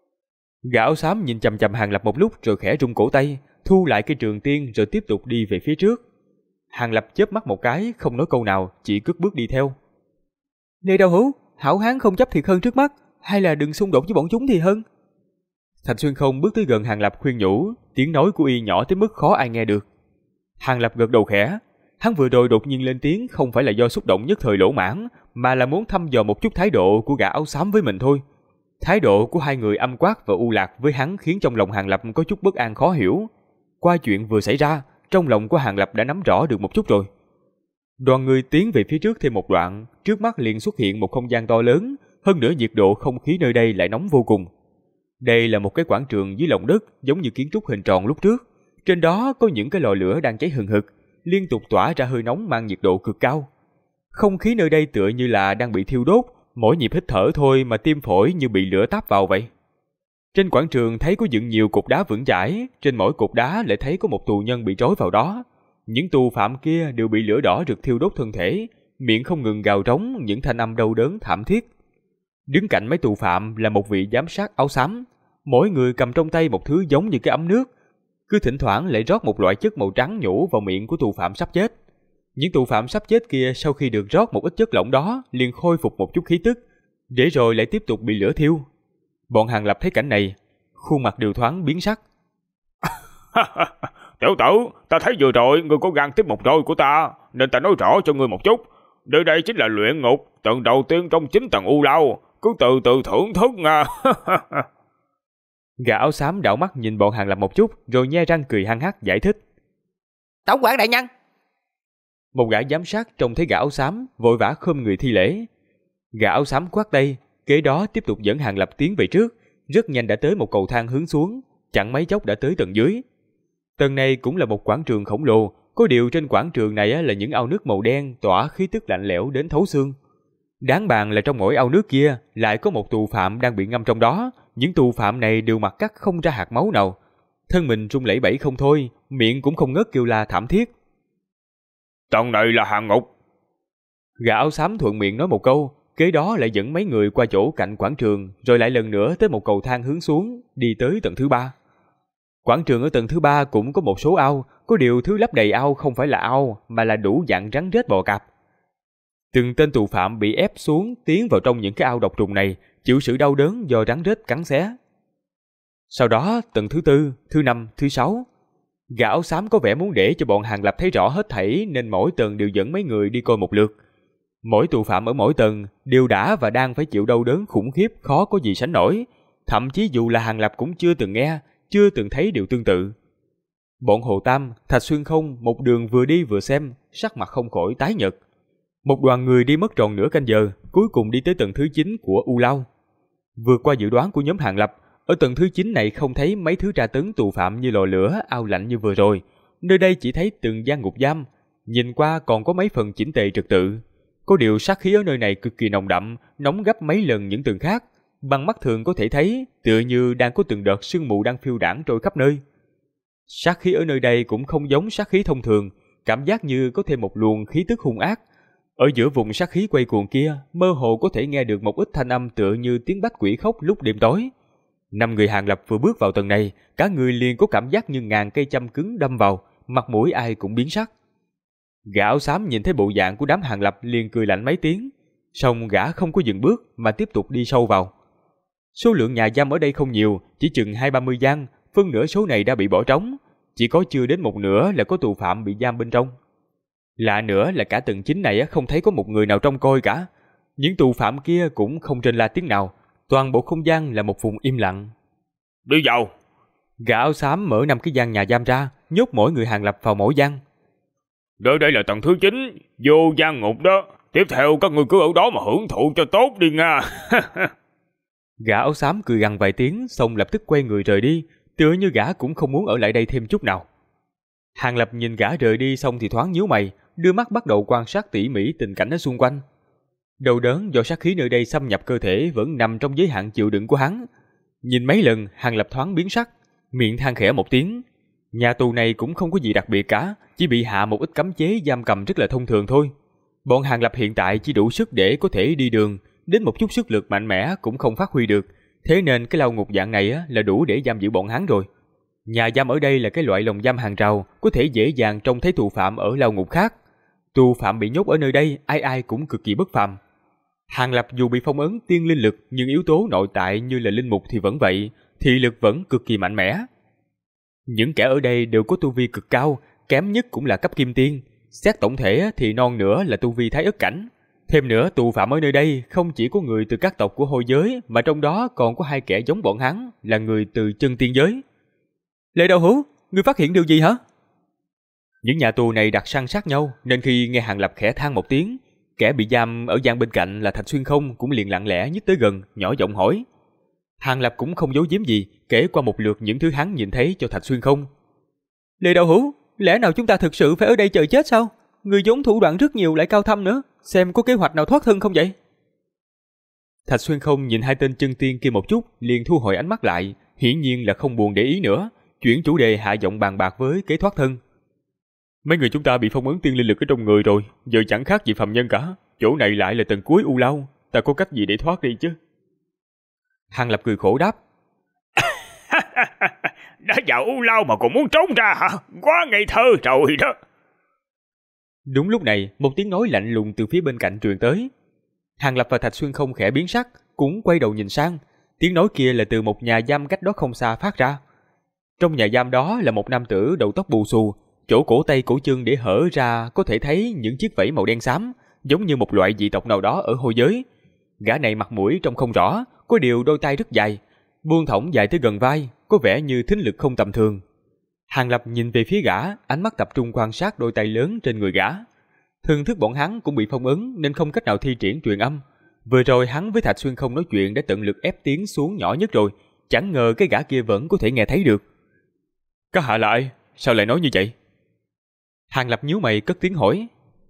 Gã áo xám nhìn chằm chằm Hàng Lập một lúc rồi khẽ rung cổ tay, thu lại cây trường tiên rồi tiếp tục đi về phía trước. Hàng Lập chớp mắt một cái, không nói câu nào, chỉ cất bước đi theo. Lê Đạo Hữu, hảo hán không chấp thiệt hơn trước mắt, hay là đừng xung đột với bọn chúng thì hơn. Thạch Xuyên Không bước tới gần Hàng Lập khuyên nhủ, tiếng nói của y nhỏ tới mức khó ai nghe được. Hàng Lập gật đầu khẽ, hắn vừa rồi đột nhiên lên tiếng không phải là do xúc động nhất thời lỗ mãn, mà là muốn thăm dò một chút thái độ của gã áo xám với mình thôi. Thái độ của hai người Âm Quát và U Lạc với hắn khiến trong lòng Hàng Lập có chút bất an khó hiểu. Qua chuyện vừa xảy ra, trong lòng của Hàng Lập đã nắm rõ được một chút rồi. Đoàn người tiến về phía trước thêm một đoạn, trước mắt liền xuất hiện một không gian to lớn, hơn nữa nhiệt độ không khí nơi đây lại nóng vô cùng. Đây là một cái quảng trường dưới lòng đất giống như kiến trúc hình tròn lúc trước, trên đó có những cái lò lửa đang cháy hừng hực, liên tục tỏa ra hơi nóng mang nhiệt độ cực cao. Không khí nơi đây tựa như là đang bị thiêu đốt, mỗi nhịp hít thở thôi mà tim phổi như bị lửa táp vào vậy. Trên quảng trường thấy có dựng nhiều cột đá vững chãi, trên mỗi cột đá lại thấy có một tù nhân bị trói vào đó. Những tù phạm kia đều bị lửa đỏ rực thiêu đốt thân thể, miệng không ngừng gào rống những thanh âm đau đớn thảm thiết. Đứng cạnh mấy tù phạm là một vị giám sát áo xám, mỗi người cầm trong tay một thứ giống như cái ấm nước, cứ thỉnh thoảng lại rót một loại chất màu trắng nhổ vào miệng của tù phạm sắp chết. Những tù phạm sắp chết kia sau khi được rót một ít chất lỏng đó liền khôi phục một chút khí tức, để rồi lại tiếp tục bị lửa thiêu. Bọn Hàng Lập thấy cảnh này, khuôn mặt đều thoáng biến sắc. Tiểu tử, ta thấy vừa rồi ngươi có gan tiếp một roi của ta, nên ta nói rõ cho ngươi một chút. Nơi đây chính là luyện ngục, tầng đầu tiên trong 9 tầng U Lao, cứ từ từ thưởng thức nha. Gã áo xám đảo mắt nhìn bọn Hàng Lập một chút, rồi nhe răng cười hăng hắc giải thích. Tổng quản đại nhân. Một gã giám sát trông thấy gã áo xám vội vã khom người thi lễ. Gã áo xám khoát tay, kế đó tiếp tục dẫn Hàng Lập tiến về trước, rất nhanh đã tới một cầu thang hướng xuống, chẳng mấy chốc đã tới tầng dưới. Tầng này cũng là một quảng trường khổng lồ, có điều trên quảng trường này là những ao nước màu đen tỏa khí tức lạnh lẽo đến thấu xương. Đáng bàn là trong mỗi ao nước kia lại có một tù phạm đang bị ngâm trong đó, những tù phạm này đều mặt cắt không ra hạt máu nào. Thân mình run lẩy bẩy không thôi, miệng cũng không ngớt kêu la thảm thiết. Tầng này là hàng ngục. Gã áo xám thuận miệng nói một câu, kế đó lại dẫn mấy người qua chỗ cạnh quảng trường, rồi lại lần nữa tới một cầu thang hướng xuống, đi tới tầng thứ 3. Quảng trường ở tầng thứ 3 cũng có một số ao, có điều thứ lấp đầy ao không phải là ao, mà là đủ dạng rắn rết bò cạp. Từng tên tù phạm bị ép xuống tiến vào trong những cái ao độc trùng này, chịu sự đau đớn do rắn rết cắn xé. Sau đó tầng thứ 4, thứ 5, thứ 6. Gã áo xám có vẻ muốn để cho bọn Hàng Lập thấy rõ hết thảy nên mỗi tầng đều dẫn mấy người đi coi một lượt. Mỗi tù phạm ở mỗi tầng đều đã và đang phải chịu đau đớn khủng khiếp khó có gì sánh nổi. Thậm chí dù là Hàng Lập cũng chưa từng nghe, chưa từng thấy điều tương tự. Bọn Hồ Tam, Thạch Xuyên Không một đường vừa đi vừa xem, sắc mặt không khỏi tái nhợt. Một đoàn người đi mất tròn nửa canh giờ, cuối cùng đi tới tầng thứ 9 của U Lao. Vượt qua dự đoán của nhóm Hàng Lập, ở tầng thứ 9 này không thấy mấy thứ tra tấn tù phạm như lò lửa, ao lạnh như vừa rồi. Nơi đây chỉ thấy từng gian ngục giam, nhìn qua còn có mấy phần chỉnh tề trật tự. Có điều sát khí ở nơi này cực kỳ nồng đậm, nóng gấp mấy lần những tầng khác. Bằng mắt thường có thể thấy, tựa như đang có từng đợt sương mù đang phiêu đãng trôi khắp nơi. Sát khí ở nơi đây cũng không giống sát khí thông thường, cảm giác như có thêm một luồng khí tức hung ác. Ở giữa vùng sát khí quay cuồng kia, mơ hồ có thể nghe được một ít thanh âm tựa như tiếng bách quỷ khóc lúc đêm tối. 5 người Hàng Lập vừa bước vào tầng này, cả người liền có cảm giác như ngàn cây châm cứng đâm vào, mặt mũi ai cũng biến sắc. Gã áo xám nhìn thấy bộ dạng của đám Hàng Lập liền cười lạnh mấy tiếng, song gã không có dừng bước mà tiếp tục đi sâu vào. Số lượng nhà giam ở đây không nhiều, chỉ chừng 20-30 gian, phân nửa số này đã bị bỏ trống, chỉ có chưa đến một nửa là có tù phạm bị giam bên trong. Lạ nữa là cả tầng 9 này không thấy có một người nào trông coi cả. Những tù phạm kia cũng không rên la tiếng nào, toàn bộ không gian là một vùng im lặng. Đi vào. Gã áo xám mở 5 cái gian nhà giam ra, nhốt mỗi người Hàng Lập vào mỗi gian. Đây là tầng thứ 9, vô gian ngục đó. Tiếp theo các người cứ ở đó mà hưởng thụ cho tốt đi nha. Gã áo xám cười gằn vài tiếng, xong lập tức quay người rời đi, tựa như gã cũng không muốn ở lại đây thêm chút nào. Hàng Lập nhìn gã rời đi xong thì thoáng nhíu mày, đưa mắt bắt đầu quan sát tỉ mỉ tình cảnh ở xung quanh. Đau đớn do sát khí nơi đây xâm nhập cơ thể vẫn nằm trong giới hạn chịu đựng của hắn. Nhìn mấy lần, Hàng Lập thoáng biến sắc, miệng than khẽ một tiếng. Nhà tù này cũng không có gì đặc biệt cả, chỉ bị hạ một ít cấm chế giam cầm rất là thông thường thôi. Bọn Hàng Lập hiện tại chỉ đủ sức để có thể đi đường, đến một chút sức lực mạnh mẽ cũng không phát huy được, thế nên cái lao ngục dạng này là đủ để giam giữ bọn hắn rồi. Nhà giam ở đây là cái loại lồng giam hàng rào, có thể dễ dàng trông thấy tù phạm ở lao ngục khác. Tù phạm bị nhốt ở nơi đây, ai ai cũng cực kỳ bất phàm. Hàng Lập dù bị phong ấn tiên linh lực, nhưng yếu tố nội tại như là linh mục thì vẫn vậy, thị lực vẫn cực kỳ mạnh mẽ. Những kẻ ở đây đều có tu vi cực cao, kém nhất cũng là cấp kim tiên. Xét tổng thể thì non nữa là tu vi thái ất cảnh. Thêm nữa, tù phạm ở nơi đây không chỉ có người từ các tộc của Hôi giới, mà trong đó còn có 2 kẻ giống bọn hắn, là người từ chân tiên giới. Lệ Đạo Hữu, ngươi phát hiện điều gì hả? Những nhà tù này đặt san sát nhau, nên khi nghe Hàng Lập khẽ than một tiếng, kẻ bị giam ở gian bên cạnh là Thạch Xuyên Không cũng liền lặng lẽ nhích tới gần, nhỏ giọng hỏi. Hàng Lập cũng không giấu giếm gì, kể qua một lượt những thứ hắn nhìn thấy cho Thạch Xuyên Không. Lệ Đạo Hữu, lẽ nào chúng ta thực sự phải ở đây chờ chết sao? Người vốn thủ đoạn rất nhiều lại cao thâm nữa, xem có kế hoạch nào thoát thân không vậy? Thạch Xuyên Không nhìn 2 tên chân tiên kia một chút, liền thu hồi ánh mắt lại, hiển nhiên là không buồn để ý nữa, chuyển chủ đề hạ giọng bàn bạc với kế thoát thân. Mấy người chúng ta bị phong ấn tiên linh lực ở trong người rồi, giờ chẳng khác gì phàm nhân cả, chỗ này lại là tầng cuối U Lao, ta có cách gì để thoát đi chứ? Hàng Lập cười khổ đáp. Đã vào U Lao mà còn muốn trốn ra hả? Quá ngây thơ rồi đó. Đúng lúc này, một tiếng nói lạnh lùng từ phía bên cạnh truyền tới. Hàng Lập và Thạch Xuyên Không khẽ biến sắc, cũng quay đầu nhìn sang. Tiếng nói kia là từ một nhà giam cách đó không xa phát ra. Trong nhà giam đó là một nam tử đầu tóc bù xù, chỗ cổ tay cổ chân để hở ra có thể thấy những chiếc vảy màu đen xám, giống như một loại dị tộc nào đó ở Hôi giới. Gã này mặt mũi trông không rõ, có điều đôi tay rất dài, buông thõng dài tới gần vai, có vẻ như thính lực không tầm thường. Hàng Lập nhìn về phía gã, ánh mắt tập trung quan sát đôi tay lớn trên người gã. Thần thức bọn hắn cũng bị phong ấn nên không cách nào thi triển truyền âm. Vừa rồi hắn với Thạch Xuyên không nói chuyện đã tận lực ép tiếng xuống nhỏ nhất rồi, chẳng ngờ cái gã kia vẫn có thể nghe thấy được. Các hạ là ai? Sao lại nói như vậy? Hàng Lập nhíu mày cất tiếng hỏi.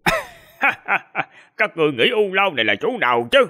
Các ngươi nghĩ U Lâu này là chỗ nào chứ?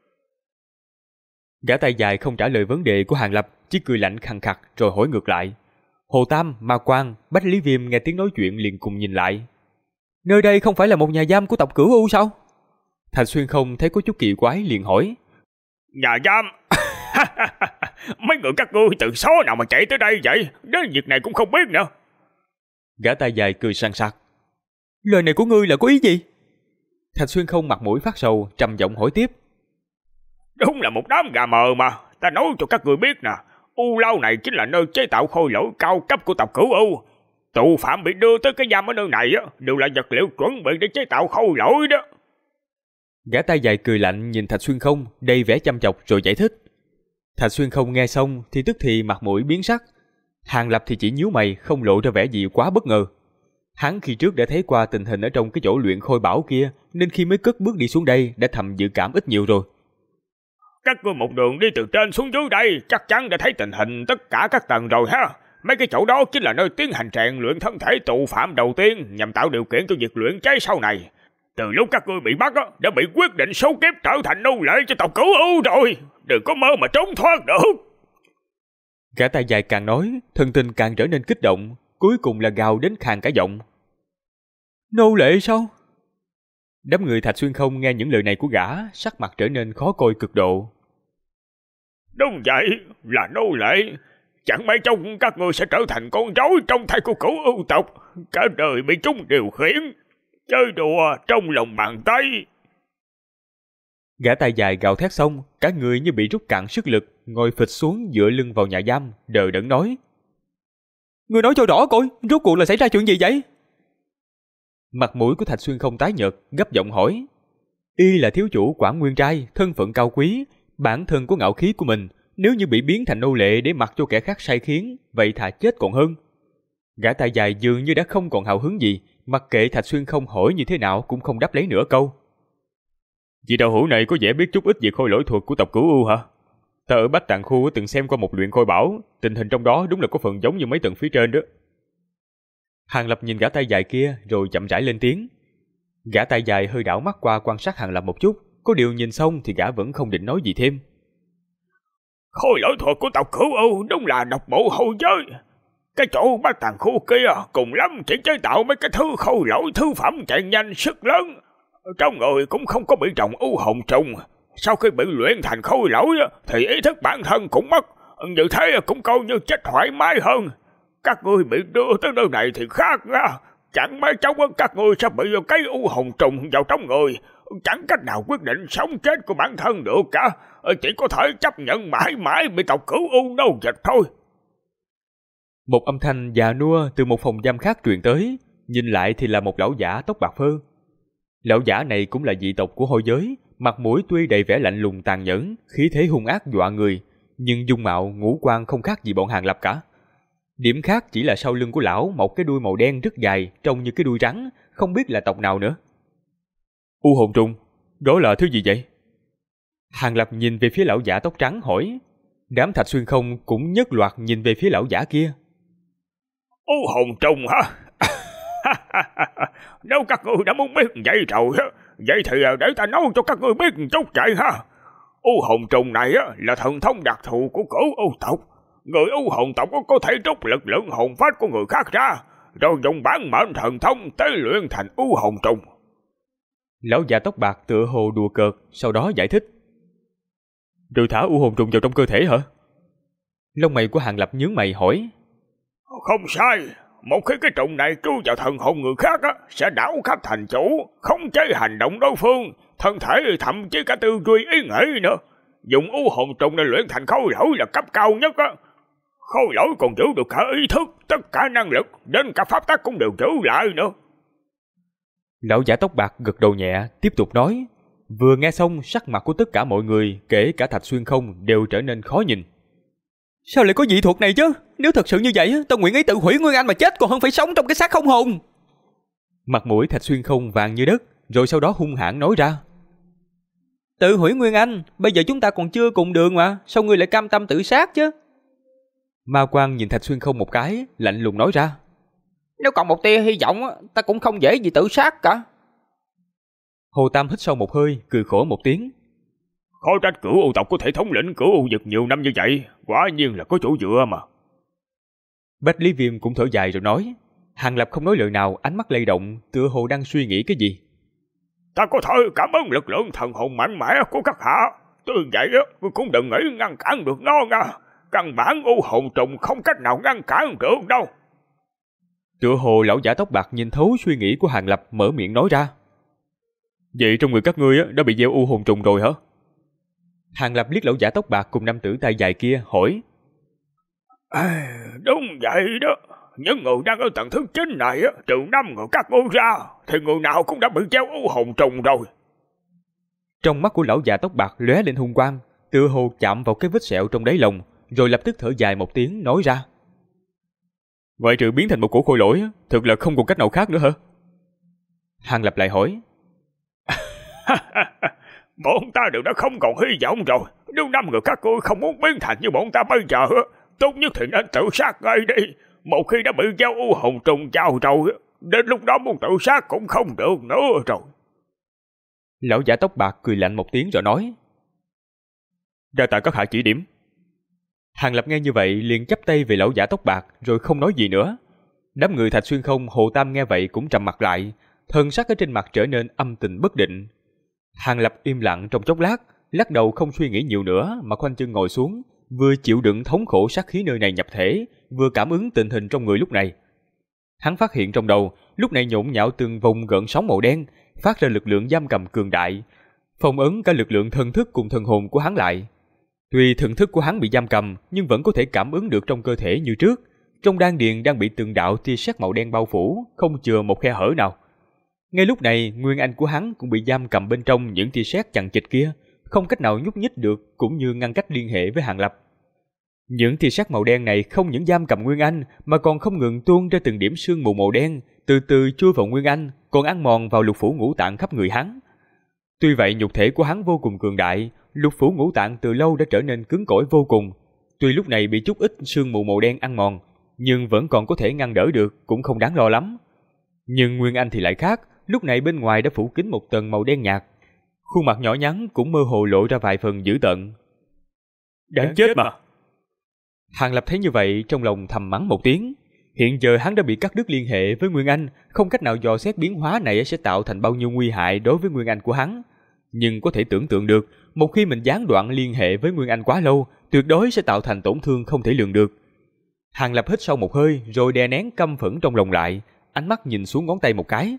Gã tay dài không trả lời vấn đề của Hàng Lập, chỉ cười lạnh khằng khặc rồi hỏi ngược lại. Hồ Tam, Ma Quang, Bách Lý Viêm nghe tiếng nói chuyện liền cùng nhìn lại. Nơi đây không phải là một nhà giam của tộc Cửu U sao? Thạch Xuyên không thấy có chút kỳ quái liền hỏi. Nhà giam? Mấy người các ngươi từ số nào mà chạy tới đây vậy? Đến việc này cũng không biết nữa. Gã tay dài cười sằng sặc. Lời này của ngươi là có ý gì? Thạch Xuyên không mặt mũi phát sầu, trầm giọng hỏi tiếp. Đúng là một đám gà mờ mà. Ta nói cho các ngươi biết nè, U Lâu này chính là nơi chế tạo khôi lỗi cao cấp của tộc Cửu U. Tù phạm bị đưa tới cái giam ở nơi này đều là vật liệu chuẩn bị để chế tạo khôi lỗi đó. Gã tay dài cười lạnh nhìn Thạch Xuyên không, đầy vẻ chăm chọc rồi giải thích. Thạch Xuyên không nghe xong thì tức thì mặt mũi biến sắc. Hàng Lập thì chỉ nhíu mày, không lộ ra vẻ gì quá bất ngờ. Hắn khi trước đã thấy qua tình hình ở trong cái chỗ luyện khôi bảo kia, nên khi mới cất bước đi xuống đây đã thầm dự cảm ít nhiều rồi. Các ngươi một đường đi từ trên xuống dưới đây, chắc chắn đã thấy tình hình tất cả các tầng rồi ha. Mấy cái chỗ đó chính là nơi tiến hành rèn luyện thân thể tù phạm đầu tiên, nhằm tạo điều kiện cho việc luyện chế sau này. Từ lúc các ngươi bị bắt đã bị quyết định số kiếp trở thành nô lệ cho tộc Cửu U rồi, đừng có mơ mà trốn thoát được. Gã tay dài càng nói, thân tình càng trở nên kích động, cuối cùng là gào đến khàn cả giọng. Nô lệ sao? Đám người Thạch Xuyên không nghe những lời này của gã, sắc mặt trở nên khó coi cực độ. Đúng vậy, là nô lệ. Chẳng mấy chốc các ngươi sẽ trở thành con rối trong tay của Cửu U tộc, cả đời bị chúng điều khiển, chơi đùa trong lòng bàn tay. Gã tay dài gào thét xong, cả người như bị rút cạn sức lực, ngồi phịch xuống dựa lưng vào nhà giam, đờ đẫn nói. Ngươi nói cho rõ coi, rốt cuộc là xảy ra chuyện gì vậy? Mặt mũi của Thạch Xuyên không tái nhợt, gấp giọng hỏi. Y là thiếu chủ Quảng Nguyên Trai, thân phận cao quý, bản thân có ngạo khí của mình, nếu như bị biến thành nô lệ để mặc cho kẻ khác sai khiến, vậy thà chết còn hơn. Gã tay dài dường như đã không còn hào hứng gì, mặc kệ Thạch Xuyên không hỏi như thế nào cũng không đáp lấy nửa câu. Vị đạo hữu này có vẻ biết chút ít về khôi lỗi thuật của tộc Cửu U hả? Ta ở Bách Tạng Khu từng xem qua một luyện khôi bảo, tình hình trong đó đúng là có phần giống như mấy tầng phía trên đó. Hàng Lập nhìn gã tay dài kia rồi chậm rãi lên tiếng. Gã tay dài hơi đảo mắt qua quan sát Hàng Lập một chút, có điều nhìn xong thì gã vẫn không định nói gì thêm. Khôi lỗi thuật của tộc Cửu U đúng là độc bộ hôi giới. Cái chỗ Bách Tạng Khu kia cùng lắm chỉ chế tạo mấy cái thứ khôi lỗi thứ phẩm chạy nhanh sức lớn. Trong người cũng không có bị trồng u hồn trùng. Sau khi bị luyện thành khôi lỗi thì ý thức bản thân cũng mất. Như thế cũng coi như chết thoải mái hơn. Các ngươi bị đưa tới nơi này thì khác nha. Chẳng mấy chốc các ngươi sẽ bị cái u hồn trùng vào trong người. Chẳng cách nào quyết định sống chết của bản thân được cả. Chỉ có thể chấp nhận mãi mãi bị tộc Cửu U nô dịch thôi. Một âm thanh già nua từ một phòng giam khác truyền tới. Nhìn lại thì là một lão giả tóc bạc phơ. Lão giả này cũng là dị tộc của hôi giới, mặt mũi tuy đầy vẻ lạnh lùng tàn nhẫn, khí thế hung ác dọa người, nhưng dung mạo ngũ quan không khác gì bọn Hàng Lập cả. Điểm khác chỉ là sau lưng của lão một cái đuôi màu đen rất dài, trông như cái đuôi rắn, không biết là tộc nào nữa. U hồn trùng, đó là thứ gì vậy? Hàng Lập nhìn về phía lão giả tóc trắng hỏi. Đám Thạch Xuyên không cũng nhất loạt nhìn về phía lão giả kia. U hồn trùng hả? Nếu các ngươi đã muốn biết vậy rồi, vậy thì để ta nói cho các ngươi biết chút vậy ha. U hồn trùng này là thần thông đặc thù của Cửu U tộc. Người U hồn tộc có thể rút lực lượng hồn phách của người khác ra, rồi dùng bản mệnh thần thông tế luyện thành U hồn trùng. Lão già tóc bạc tựa hồ đùa cợt, sau đó giải thích. Rồi thả U hồn trùng vào trong cơ thể hả? Lông mày của Hàng Lập nhướng mày hỏi. Không sai. Một khi cái trùng này chui vào thần hồn người khác sẽ đảo khắp thành chủ, khống chế hành động đối phương, thân thể thậm chí cả tư duy ý nghĩ nữa. Dùng u hồn trùng để luyện thành khôi lỗi là cấp cao nhất Khôi lỗi còn giữ được cả ý thức, tất cả năng lực, đến cả pháp tắc cũng đều giữ lại nữa. Lão giả tóc bạc gật đầu nhẹ, tiếp tục nói. Vừa nghe xong, sắc mặt của tất cả mọi người, kể cả Thạch Xuyên không, đều trở nên khó nhìn. Sao lại có dị thuật này chứ? Nếu thật sự như vậy, tao nguyện ý tự hủy Nguyên Anh mà chết còn hơn phải sống trong cái xác không hồn. Mặt mũi Thạch Xuyên Không vàng như đất, rồi sau đó hung hãn nói ra. Tự hủy Nguyên Anh, bây giờ chúng ta còn chưa cùng đường mà, sao ngươi lại cam tâm tự sát chứ? Ma Quang nhìn Thạch Xuyên Không một cái, lạnh lùng nói ra. Nếu còn một tia hy vọng, ta cũng không dễ gì tự sát cả. Hồ Tam hít sâu một hơi, cười khổ một tiếng. Khó trách Cửu U tộc có thể thống lĩnh Cửu U vực nhiều năm như vậy, quả nhiên là có chỗ dựa mà. Bách Lý Viêm cũng thở dài rồi nói. Hàng Lập không nói lời nào, ánh mắt lay động, tựa hồ đang suy nghĩ cái gì. Ta có thể cảm ứng lực lượng thần hồn mạnh mẽ của các hạ. Tuy vậy cũng đừng nghĩ ngăn cản được nó nha. Căn bản U hồn trùng không cách nào ngăn cản được đâu. Tựa hồ lão giả tóc bạc nhìn thấu suy nghĩ của Hàng Lập, mở miệng nói ra. Vậy trong người các ngươi đã bị gieo u hồn trùng rồi hả? Hàng Lập liếc lão giả tóc bạc cùng nam tử tay dài kia hỏi. Đúng vậy đó. Những người đang ở tầng thứ 9 này, trừ 5 người các ngươi ra, thì người nào cũng đã bị gieo u hồn trùng rồi. Trong mắt của lão già tóc bạc lóe lên hung quang, tựa hồ chạm vào cái vết sẹo trong đáy lòng, rồi lập tức thở dài một tiếng nói ra. Ngoại trừ biến thành một cổ khôi lỗi, thực là không còn cách nào khác nữa hả? Hàng Lập lại hỏi. Bọn ta đều đã không còn hy vọng rồi. Nếu 5 người các ngươi không muốn biến thành như bọn ta bây giờ, tốt nhất thì nên tự sát ngay đi. Một khi đã bị gieo u hồn trùng vào rồi, đến lúc đó muốn tự sát cũng không được nữa rồi. Lão giả tóc bạc cười lạnh một tiếng rồi nói. Đa tạ các hạ chỉ điểm. Hàng Lập nghe như vậy liền chắp tay về lão giả tóc bạc rồi không nói gì nữa. Đám người Thạch Xuyên Không, Hồ Tam nghe vậy cũng trầm mặt lại, thần sắc ở trên mặt trở nên âm tình bất định. Hàng Lập im lặng trong chốc lát, lắc đầu không suy nghĩ nhiều nữa mà khoanh chân ngồi xuống, vừa chịu đựng thống khổ sát khí nơi này nhập thể, vừa cảm ứng tình hình trong người lúc này. Hắn phát hiện trong đầu lúc này nhộn nhạo từng vòng gợn sóng màu đen, phát ra lực lượng giam cầm cường đại, phong ấn cả lực lượng thần thức cùng thần hồn của hắn lại. Tuy thần thức của hắn bị giam cầm, nhưng vẫn có thể cảm ứng được trong cơ thể như trước. Trong đan điền đang bị từng đạo tia sét màu đen bao phủ, không chừa một khe hở nào. Ngay lúc này, nguyên anh của hắn cũng bị giam cầm bên trong những tia sét chằng chịt kia, không cách nào nhúc nhích được, cũng như ngăn cách liên hệ với Hàng Lập. Những tia sét màu đen này không những giam cầm nguyên anh, mà còn không ngừng tuôn ra từng điểm sương mù màu đen, từ từ chui vào nguyên anh, còn ăn mòn vào lục phủ ngũ tạng khắp người hắn. Tuy vậy, nhục thể của hắn vô cùng cường đại, lục phủ ngũ tạng từ lâu đã trở nên cứng cỏi vô cùng. Tuy lúc này bị chút ít sương mù màu đen ăn mòn, nhưng vẫn còn có thể ngăn đỡ được, cũng không đáng lo lắm. Nhưng nguyên anh thì lại khác, lúc này bên ngoài đã phủ kín một tầng màu đen nhạt, khuôn mặt nhỏ nhắn cũng mơ hồ lộ ra vài phần dữ tợn. Đáng chết mà! Hàng Lập thấy như vậy trong lòng thầm mắng một tiếng. Hiện giờ hắn đã bị cắt đứt liên hệ với Nguyên Anh, không cách nào dò xét biến hóa này sẽ tạo thành bao nhiêu nguy hại đối với Nguyên Anh của hắn. Nhưng có thể tưởng tượng được, một khi mình gián đoạn liên hệ với Nguyên Anh quá lâu, tuyệt đối sẽ tạo thành tổn thương không thể lường được. Hàng Lập hít sâu một hơi rồi đè nén căm phẫn trong lòng lại, ánh mắt nhìn xuống ngón tay một cái.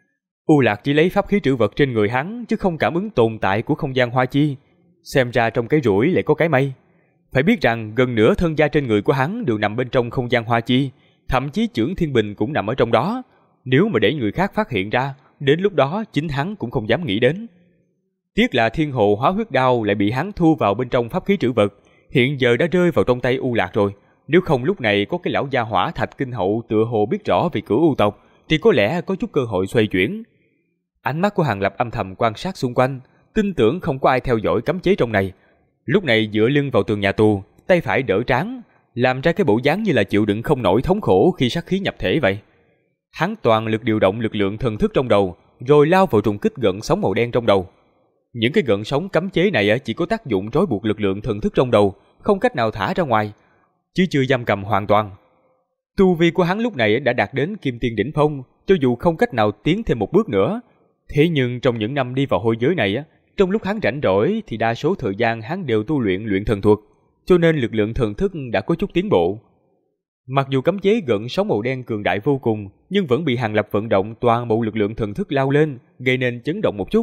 U Lạc chỉ lấy pháp khí trữ vật trên người hắn chứ không cảm ứng tồn tại của không gian hoa chi. Xem ra trong cái rủi lại có cái may. Phải biết rằng gần nửa thân da trên người của hắn đều nằm bên trong không gian hoa chi, thậm chí chưởng thiên bình cũng nằm ở trong đó. Nếu mà để người khác phát hiện ra, đến lúc đó chính hắn cũng không dám nghĩ đến. Tiếc là thiên hồ hóa huyết đao lại bị hắn thu vào bên trong pháp khí trữ vật, hiện giờ đã rơi vào trong tay U Lạc rồi. Nếu không lúc này có cái lão gia hỏa Thạch Kinh Hậu tựa hồ biết rõ về Cửu U tộc, thì có lẽ có chút cơ hội xoay chuyển. Ánh mắt của Hàng Lập âm thầm quan sát xung quanh, tin tưởng không có ai theo dõi cấm chế trong này. Lúc này dựa lưng vào tường nhà tù, tay phải đỡ trán, làm ra cái bộ dáng như là chịu đựng không nổi thống khổ khi sát khí nhập thể vậy. Hắn toàn lực điều động lực lượng thần thức trong đầu, rồi lao vào trùng kích gợn sóng màu đen trong đầu. Những cái gợn sóng cấm chế này chỉ có tác dụng trói buộc lực lượng thần thức trong đầu, không cách nào thả ra ngoài, chứ chưa giam cầm hoàn toàn. Tu vi của hắn lúc này đã đạt đến kim tiên đỉnh phong, cho dù không cách nào tiến thêm một bước nữa. Thế nhưng trong những năm đi vào hôi giới này, trong lúc hắn rảnh rỗi thì đa số thời gian hắn đều tu luyện thần thuật, cho nên lực lượng thần thức đã có chút tiến bộ. Mặc dù cấm chế gợn sóng màu đen cường đại vô cùng, nhưng vẫn bị Hàng Lập vận động toàn bộ lực lượng thần thức lao lên, gây nên chấn động một chút.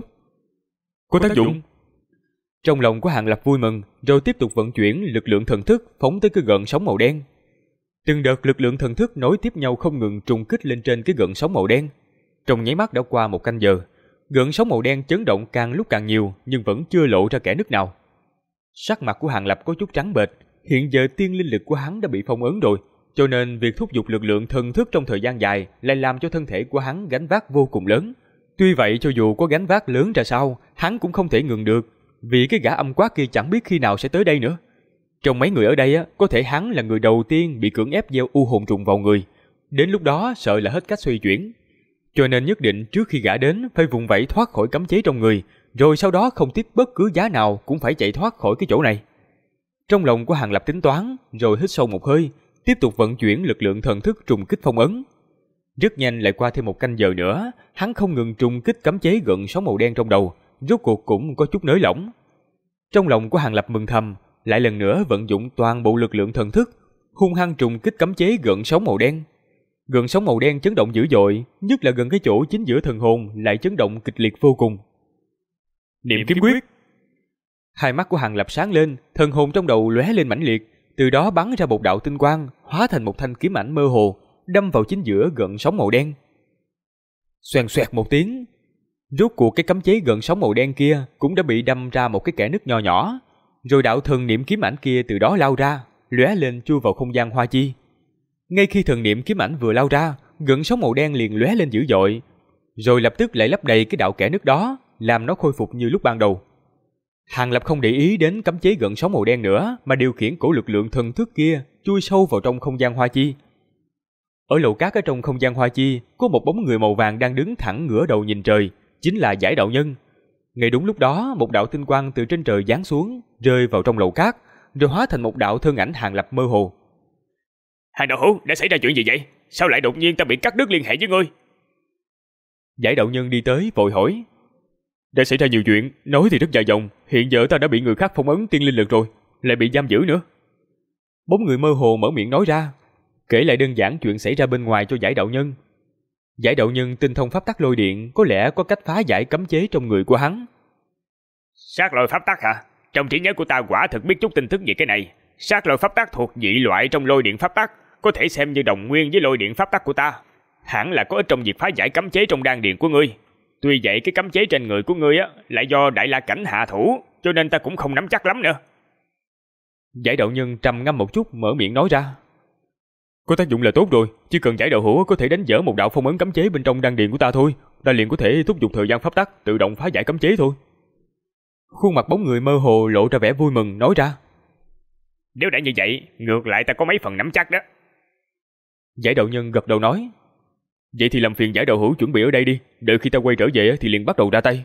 Có tác dụng. Trong lòng của Hàng Lập vui mừng, rồi tiếp tục vận chuyển lực lượng thần thức phóng tới cái gợn sóng màu đen. Từng đợt lực lượng thần thức nối tiếp nhau không ngừng trùng kích lên trên cái gợn sóng màu đen. Trong nháy mắt đã qua một canh giờ, gợn sóng màu đen chấn động càng lúc càng nhiều, nhưng vẫn chưa lộ ra kẽ nứt nào. Sắc mặt của Hàng Lập có chút trắng bệch, Hiện giờ tiên linh lực của hắn đã bị phong ấn rồi, cho nên việc thúc giục lực lượng thần thức trong thời gian dài lại làm cho thân thể của hắn gánh vác vô cùng lớn. Tuy vậy cho dù có gánh vác lớn ra sao, hắn cũng không thể ngừng được, vì cái gã âm quát kia chẳng biết khi nào sẽ tới đây nữa. Trong mấy người ở đây có thể hắn là người đầu tiên bị cưỡng ép gieo u hồn trùng vào người. Đến lúc đó sợ là hết cách xoay chuyển. Cho nên nhất định trước khi gã đến phải vùng vẫy thoát khỏi cấm chế trong người, rồi sau đó không tiếc bất cứ giá nào cũng phải chạy thoát khỏi cái chỗ này. Trong lòng của Hàng Lập tính toán, rồi hít sâu một hơi, tiếp tục vận chuyển lực lượng thần thức trùng kích phong ấn. Rất nhanh lại qua thêm một canh giờ nữa, hắn không ngừng trùng kích cấm chế gợn sóng màu đen trong đầu, rốt cuộc cũng có chút nới lỏng. Trong lòng của Hàng Lập mừng thầm, lại lần nữa vận dụng toàn bộ lực lượng thần thức, hung hăng trùng kích cấm chế gợn sóng màu đen. Gợn sóng màu đen chấn động dữ dội, nhất là gần cái chỗ chính giữa thần hồn lại chấn động kịch liệt vô cùng. Niệm kiếm quyết. Hai mắt của Hàng Lập sáng lên, thần hồn trong đầu lóe lên mãnh liệt, từ đó bắn ra một đạo tinh quang, hóa thành một thanh kiếm ảnh mơ hồ, đâm vào chính giữa gợn sóng màu đen. Xoèn xoẹt một tiếng, rốt cuộc cái cấm chế gợn sóng màu đen kia cũng đã bị đâm ra một cái kẽ nứt nho nhỏ, rồi đạo thần niệm kiếm ảnh kia từ đó lao ra, lóe lên chui vào không gian hoa chi. Ngay khi thần niệm kiếm ảnh vừa lao ra, gợn sóng màu đen liền lóe lên dữ dội, rồi lập tức lại lấp đầy cái đạo kẽ nứt đó, làm nó khôi phục như lúc ban đầu. Hàng Lập không để ý đến cấm chế gợn sóng màu đen nữa, mà điều khiển cổ lực lượng thần thức kia chui sâu vào trong không gian hoa chi. Ở lầu cát ở trong không gian hoa chi, có một bóng người màu vàng đang đứng thẳng ngửa đầu nhìn trời, chính là Giải đạo nhân. Ngay đúng lúc đó, một đạo tinh quang từ trên trời giáng xuống, rơi vào trong lầu cát, rồi hóa thành một đạo thân ảnh Hàng Lập mơ hồ. Hàng đạo hữu, đã xảy ra chuyện gì vậy? Sao lại đột nhiên ta bị cắt đứt liên hệ với ngươi? Giải đạo nhân đi tới vội hỏi. Đã xảy ra nhiều chuyện, nói thì rất dài dòng, hiện giờ ta đã bị người khác phong ấn tiên linh lực rồi, lại bị giam giữ nữa. Bóng người mơ hồ mở miệng nói ra, kể lại đơn giản chuyện xảy ra bên ngoài cho Giải đạo nhân. Giải đạo nhân tinh thông pháp tắc lôi điện, có lẽ có cách phá giải cấm chế trong người của hắn. Sát lôi pháp tắc hả? Trong trí nhớ của ta quả thực biết chút tin tức về cái này. Sát lôi pháp tắc thuộc dị loại trong lôi điện pháp tắc, có thể xem như đồng nguyên với lôi điện pháp tắc của ta. Hẳn là có ích trong việc phá giải cấm chế trong đan điền của ngươi. Tuy vậy cái cấm chế trên người của ngươi lại do Đại La Cảnh hạ thủ, cho nên ta cũng không nắm chắc lắm nữa. Giải đạo nhân trầm ngâm một chút mở miệng nói ra. Có tác dụng là tốt rồi, chỉ cần Giải đạo hữu có thể đánh vỡ một đạo phong ấn cấm chế bên trong đan điền của ta thôi, ta liền có thể thúc giục thời gian pháp tắc tự động phá giải cấm chế thôi. Khuôn mặt bóng người mơ hồ lộ ra vẻ vui mừng nói ra. Nếu đã như vậy, ngược lại ta có mấy phần nắm chắc đó. Giải đạo nhân gật đầu nói. Vậy thì làm phiền Giải đạo hữu chuẩn bị ở đây đi, đợi khi ta quay trở về thì liền bắt đầu ra tay.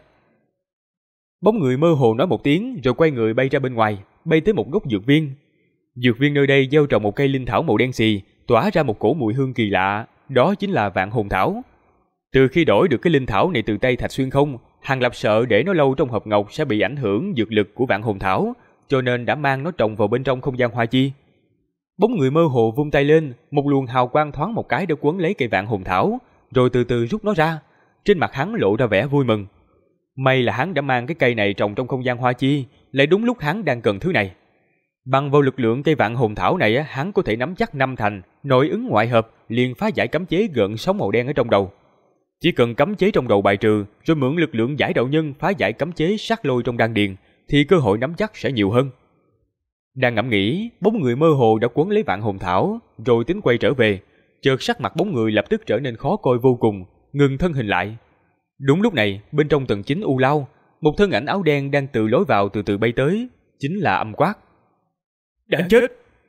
Bóng người mơ hồ nói một tiếng rồi quay người bay ra bên ngoài, bay tới một gốc dược viên. Dược viên nơi đây gieo trồng một cây linh thảo màu đen xì, tỏa ra một cổ mùi hương kỳ lạ, đó chính là Vạn Hồn Thảo. Từ khi đổi được cái linh thảo này từ tay Thạch Xuyên Không, Hàng Lập sợ để nó lâu trong hộp ngọc sẽ bị ảnh hưởng dược lực của Vạn Hồn Thảo, cho nên đã mang nó trồng vào bên trong không gian hoa chi. Bóng người mơ hồ vung tay lên, một luồng hào quang thoáng một cái đã quấn lấy cây Vạn Hồn Thảo, rồi từ từ rút nó ra. Trên mặt hắn lộ ra vẻ vui mừng. May là hắn đã mang cái cây này trồng trong không gian hoa chi, lại đúng lúc hắn đang cần thứ này. Bằng vào lực lượng cây Vạn Hồn Thảo này, hắn có thể nắm chắc 5 thành, nội ứng ngoại hợp, liền phá giải cấm chế gợn sóng màu đen ở trong đầu. Chỉ cần cấm chế trong đầu bài trừ, rồi mượn lực lượng Giải đạo nhân phá giải cấm chế sát lôi trong đan điền, thì cơ hội nắm chắc sẽ nhiều hơn. Đang ngẫm nghĩ, bóng người mơ hồ đã quấn lấy Vạn Hồn Thảo, rồi tính quay trở về. Chợt sắc mặt bóng người lập tức trở nên khó coi vô cùng, ngừng thân hình lại. Đúng lúc này, bên trong tầng chính u lao, một thân ảnh áo đen đang từ lối vào từ từ bay tới, chính là Âm Quát. Đáng chết!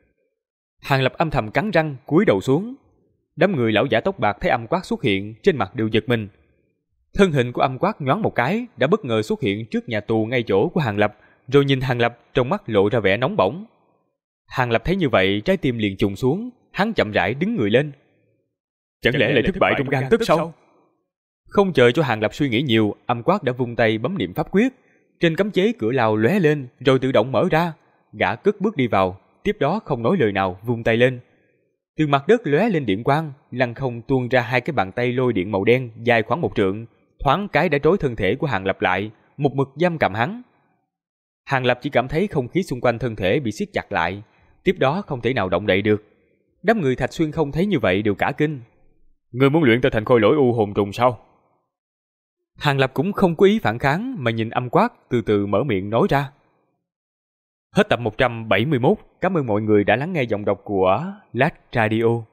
Hàng Lập âm thầm cắn răng, cúi đầu xuống. Đám người lão giả tóc bạc thấy Âm Quát xuất hiện, trên mặt đều giật mình. Thân hình của Âm Quát nhoáng một cái, đã bất ngờ xuất hiện trước nhà tù ngay chỗ của Hàng Lập, rồi nhìn Hàng Lập, trong mắt lộ ra vẻ nóng bỏng. Hàng Lập thấy như vậy, trái tim liền trùng xuống, hắn chậm rãi đứng người lên. Chẳng lẽ lại thất bại trong gang tấc sao? Không chờ cho Hàng Lập suy nghĩ nhiều, Âm Quát đã vung tay bấm niệm pháp quyết, trên cấm chế cửa lao lóe lên, rồi tự động mở ra. Gã cất bước đi vào, tiếp đó không nói lời nào, vung tay lên. Từ mặt đất lóe lên điện quang, lăng không tuôn ra 2 cái bàn tay lôi điện màu đen dài khoảng 1 trượng, thoáng cái đã trói thân thể của Hàng Lập lại, một mực giam cầm hắn. Hàng Lập chỉ cảm thấy không khí xung quanh thân thể bị siết chặt lại, tiếp đó không thể nào động đậy được. Đám người Thạch Xuyên Không thấy như vậy đều cả kinh. Ngươi muốn luyện ta thành khôi lỗi u hồn trùng sao? Hàng Lập cũng không có ý phản kháng, mà nhìn Âm Quát từ từ mở miệng nói ra. Hết tập 171. Cảm ơn mọi người đã lắng nghe giọng đọc của Lát Radio.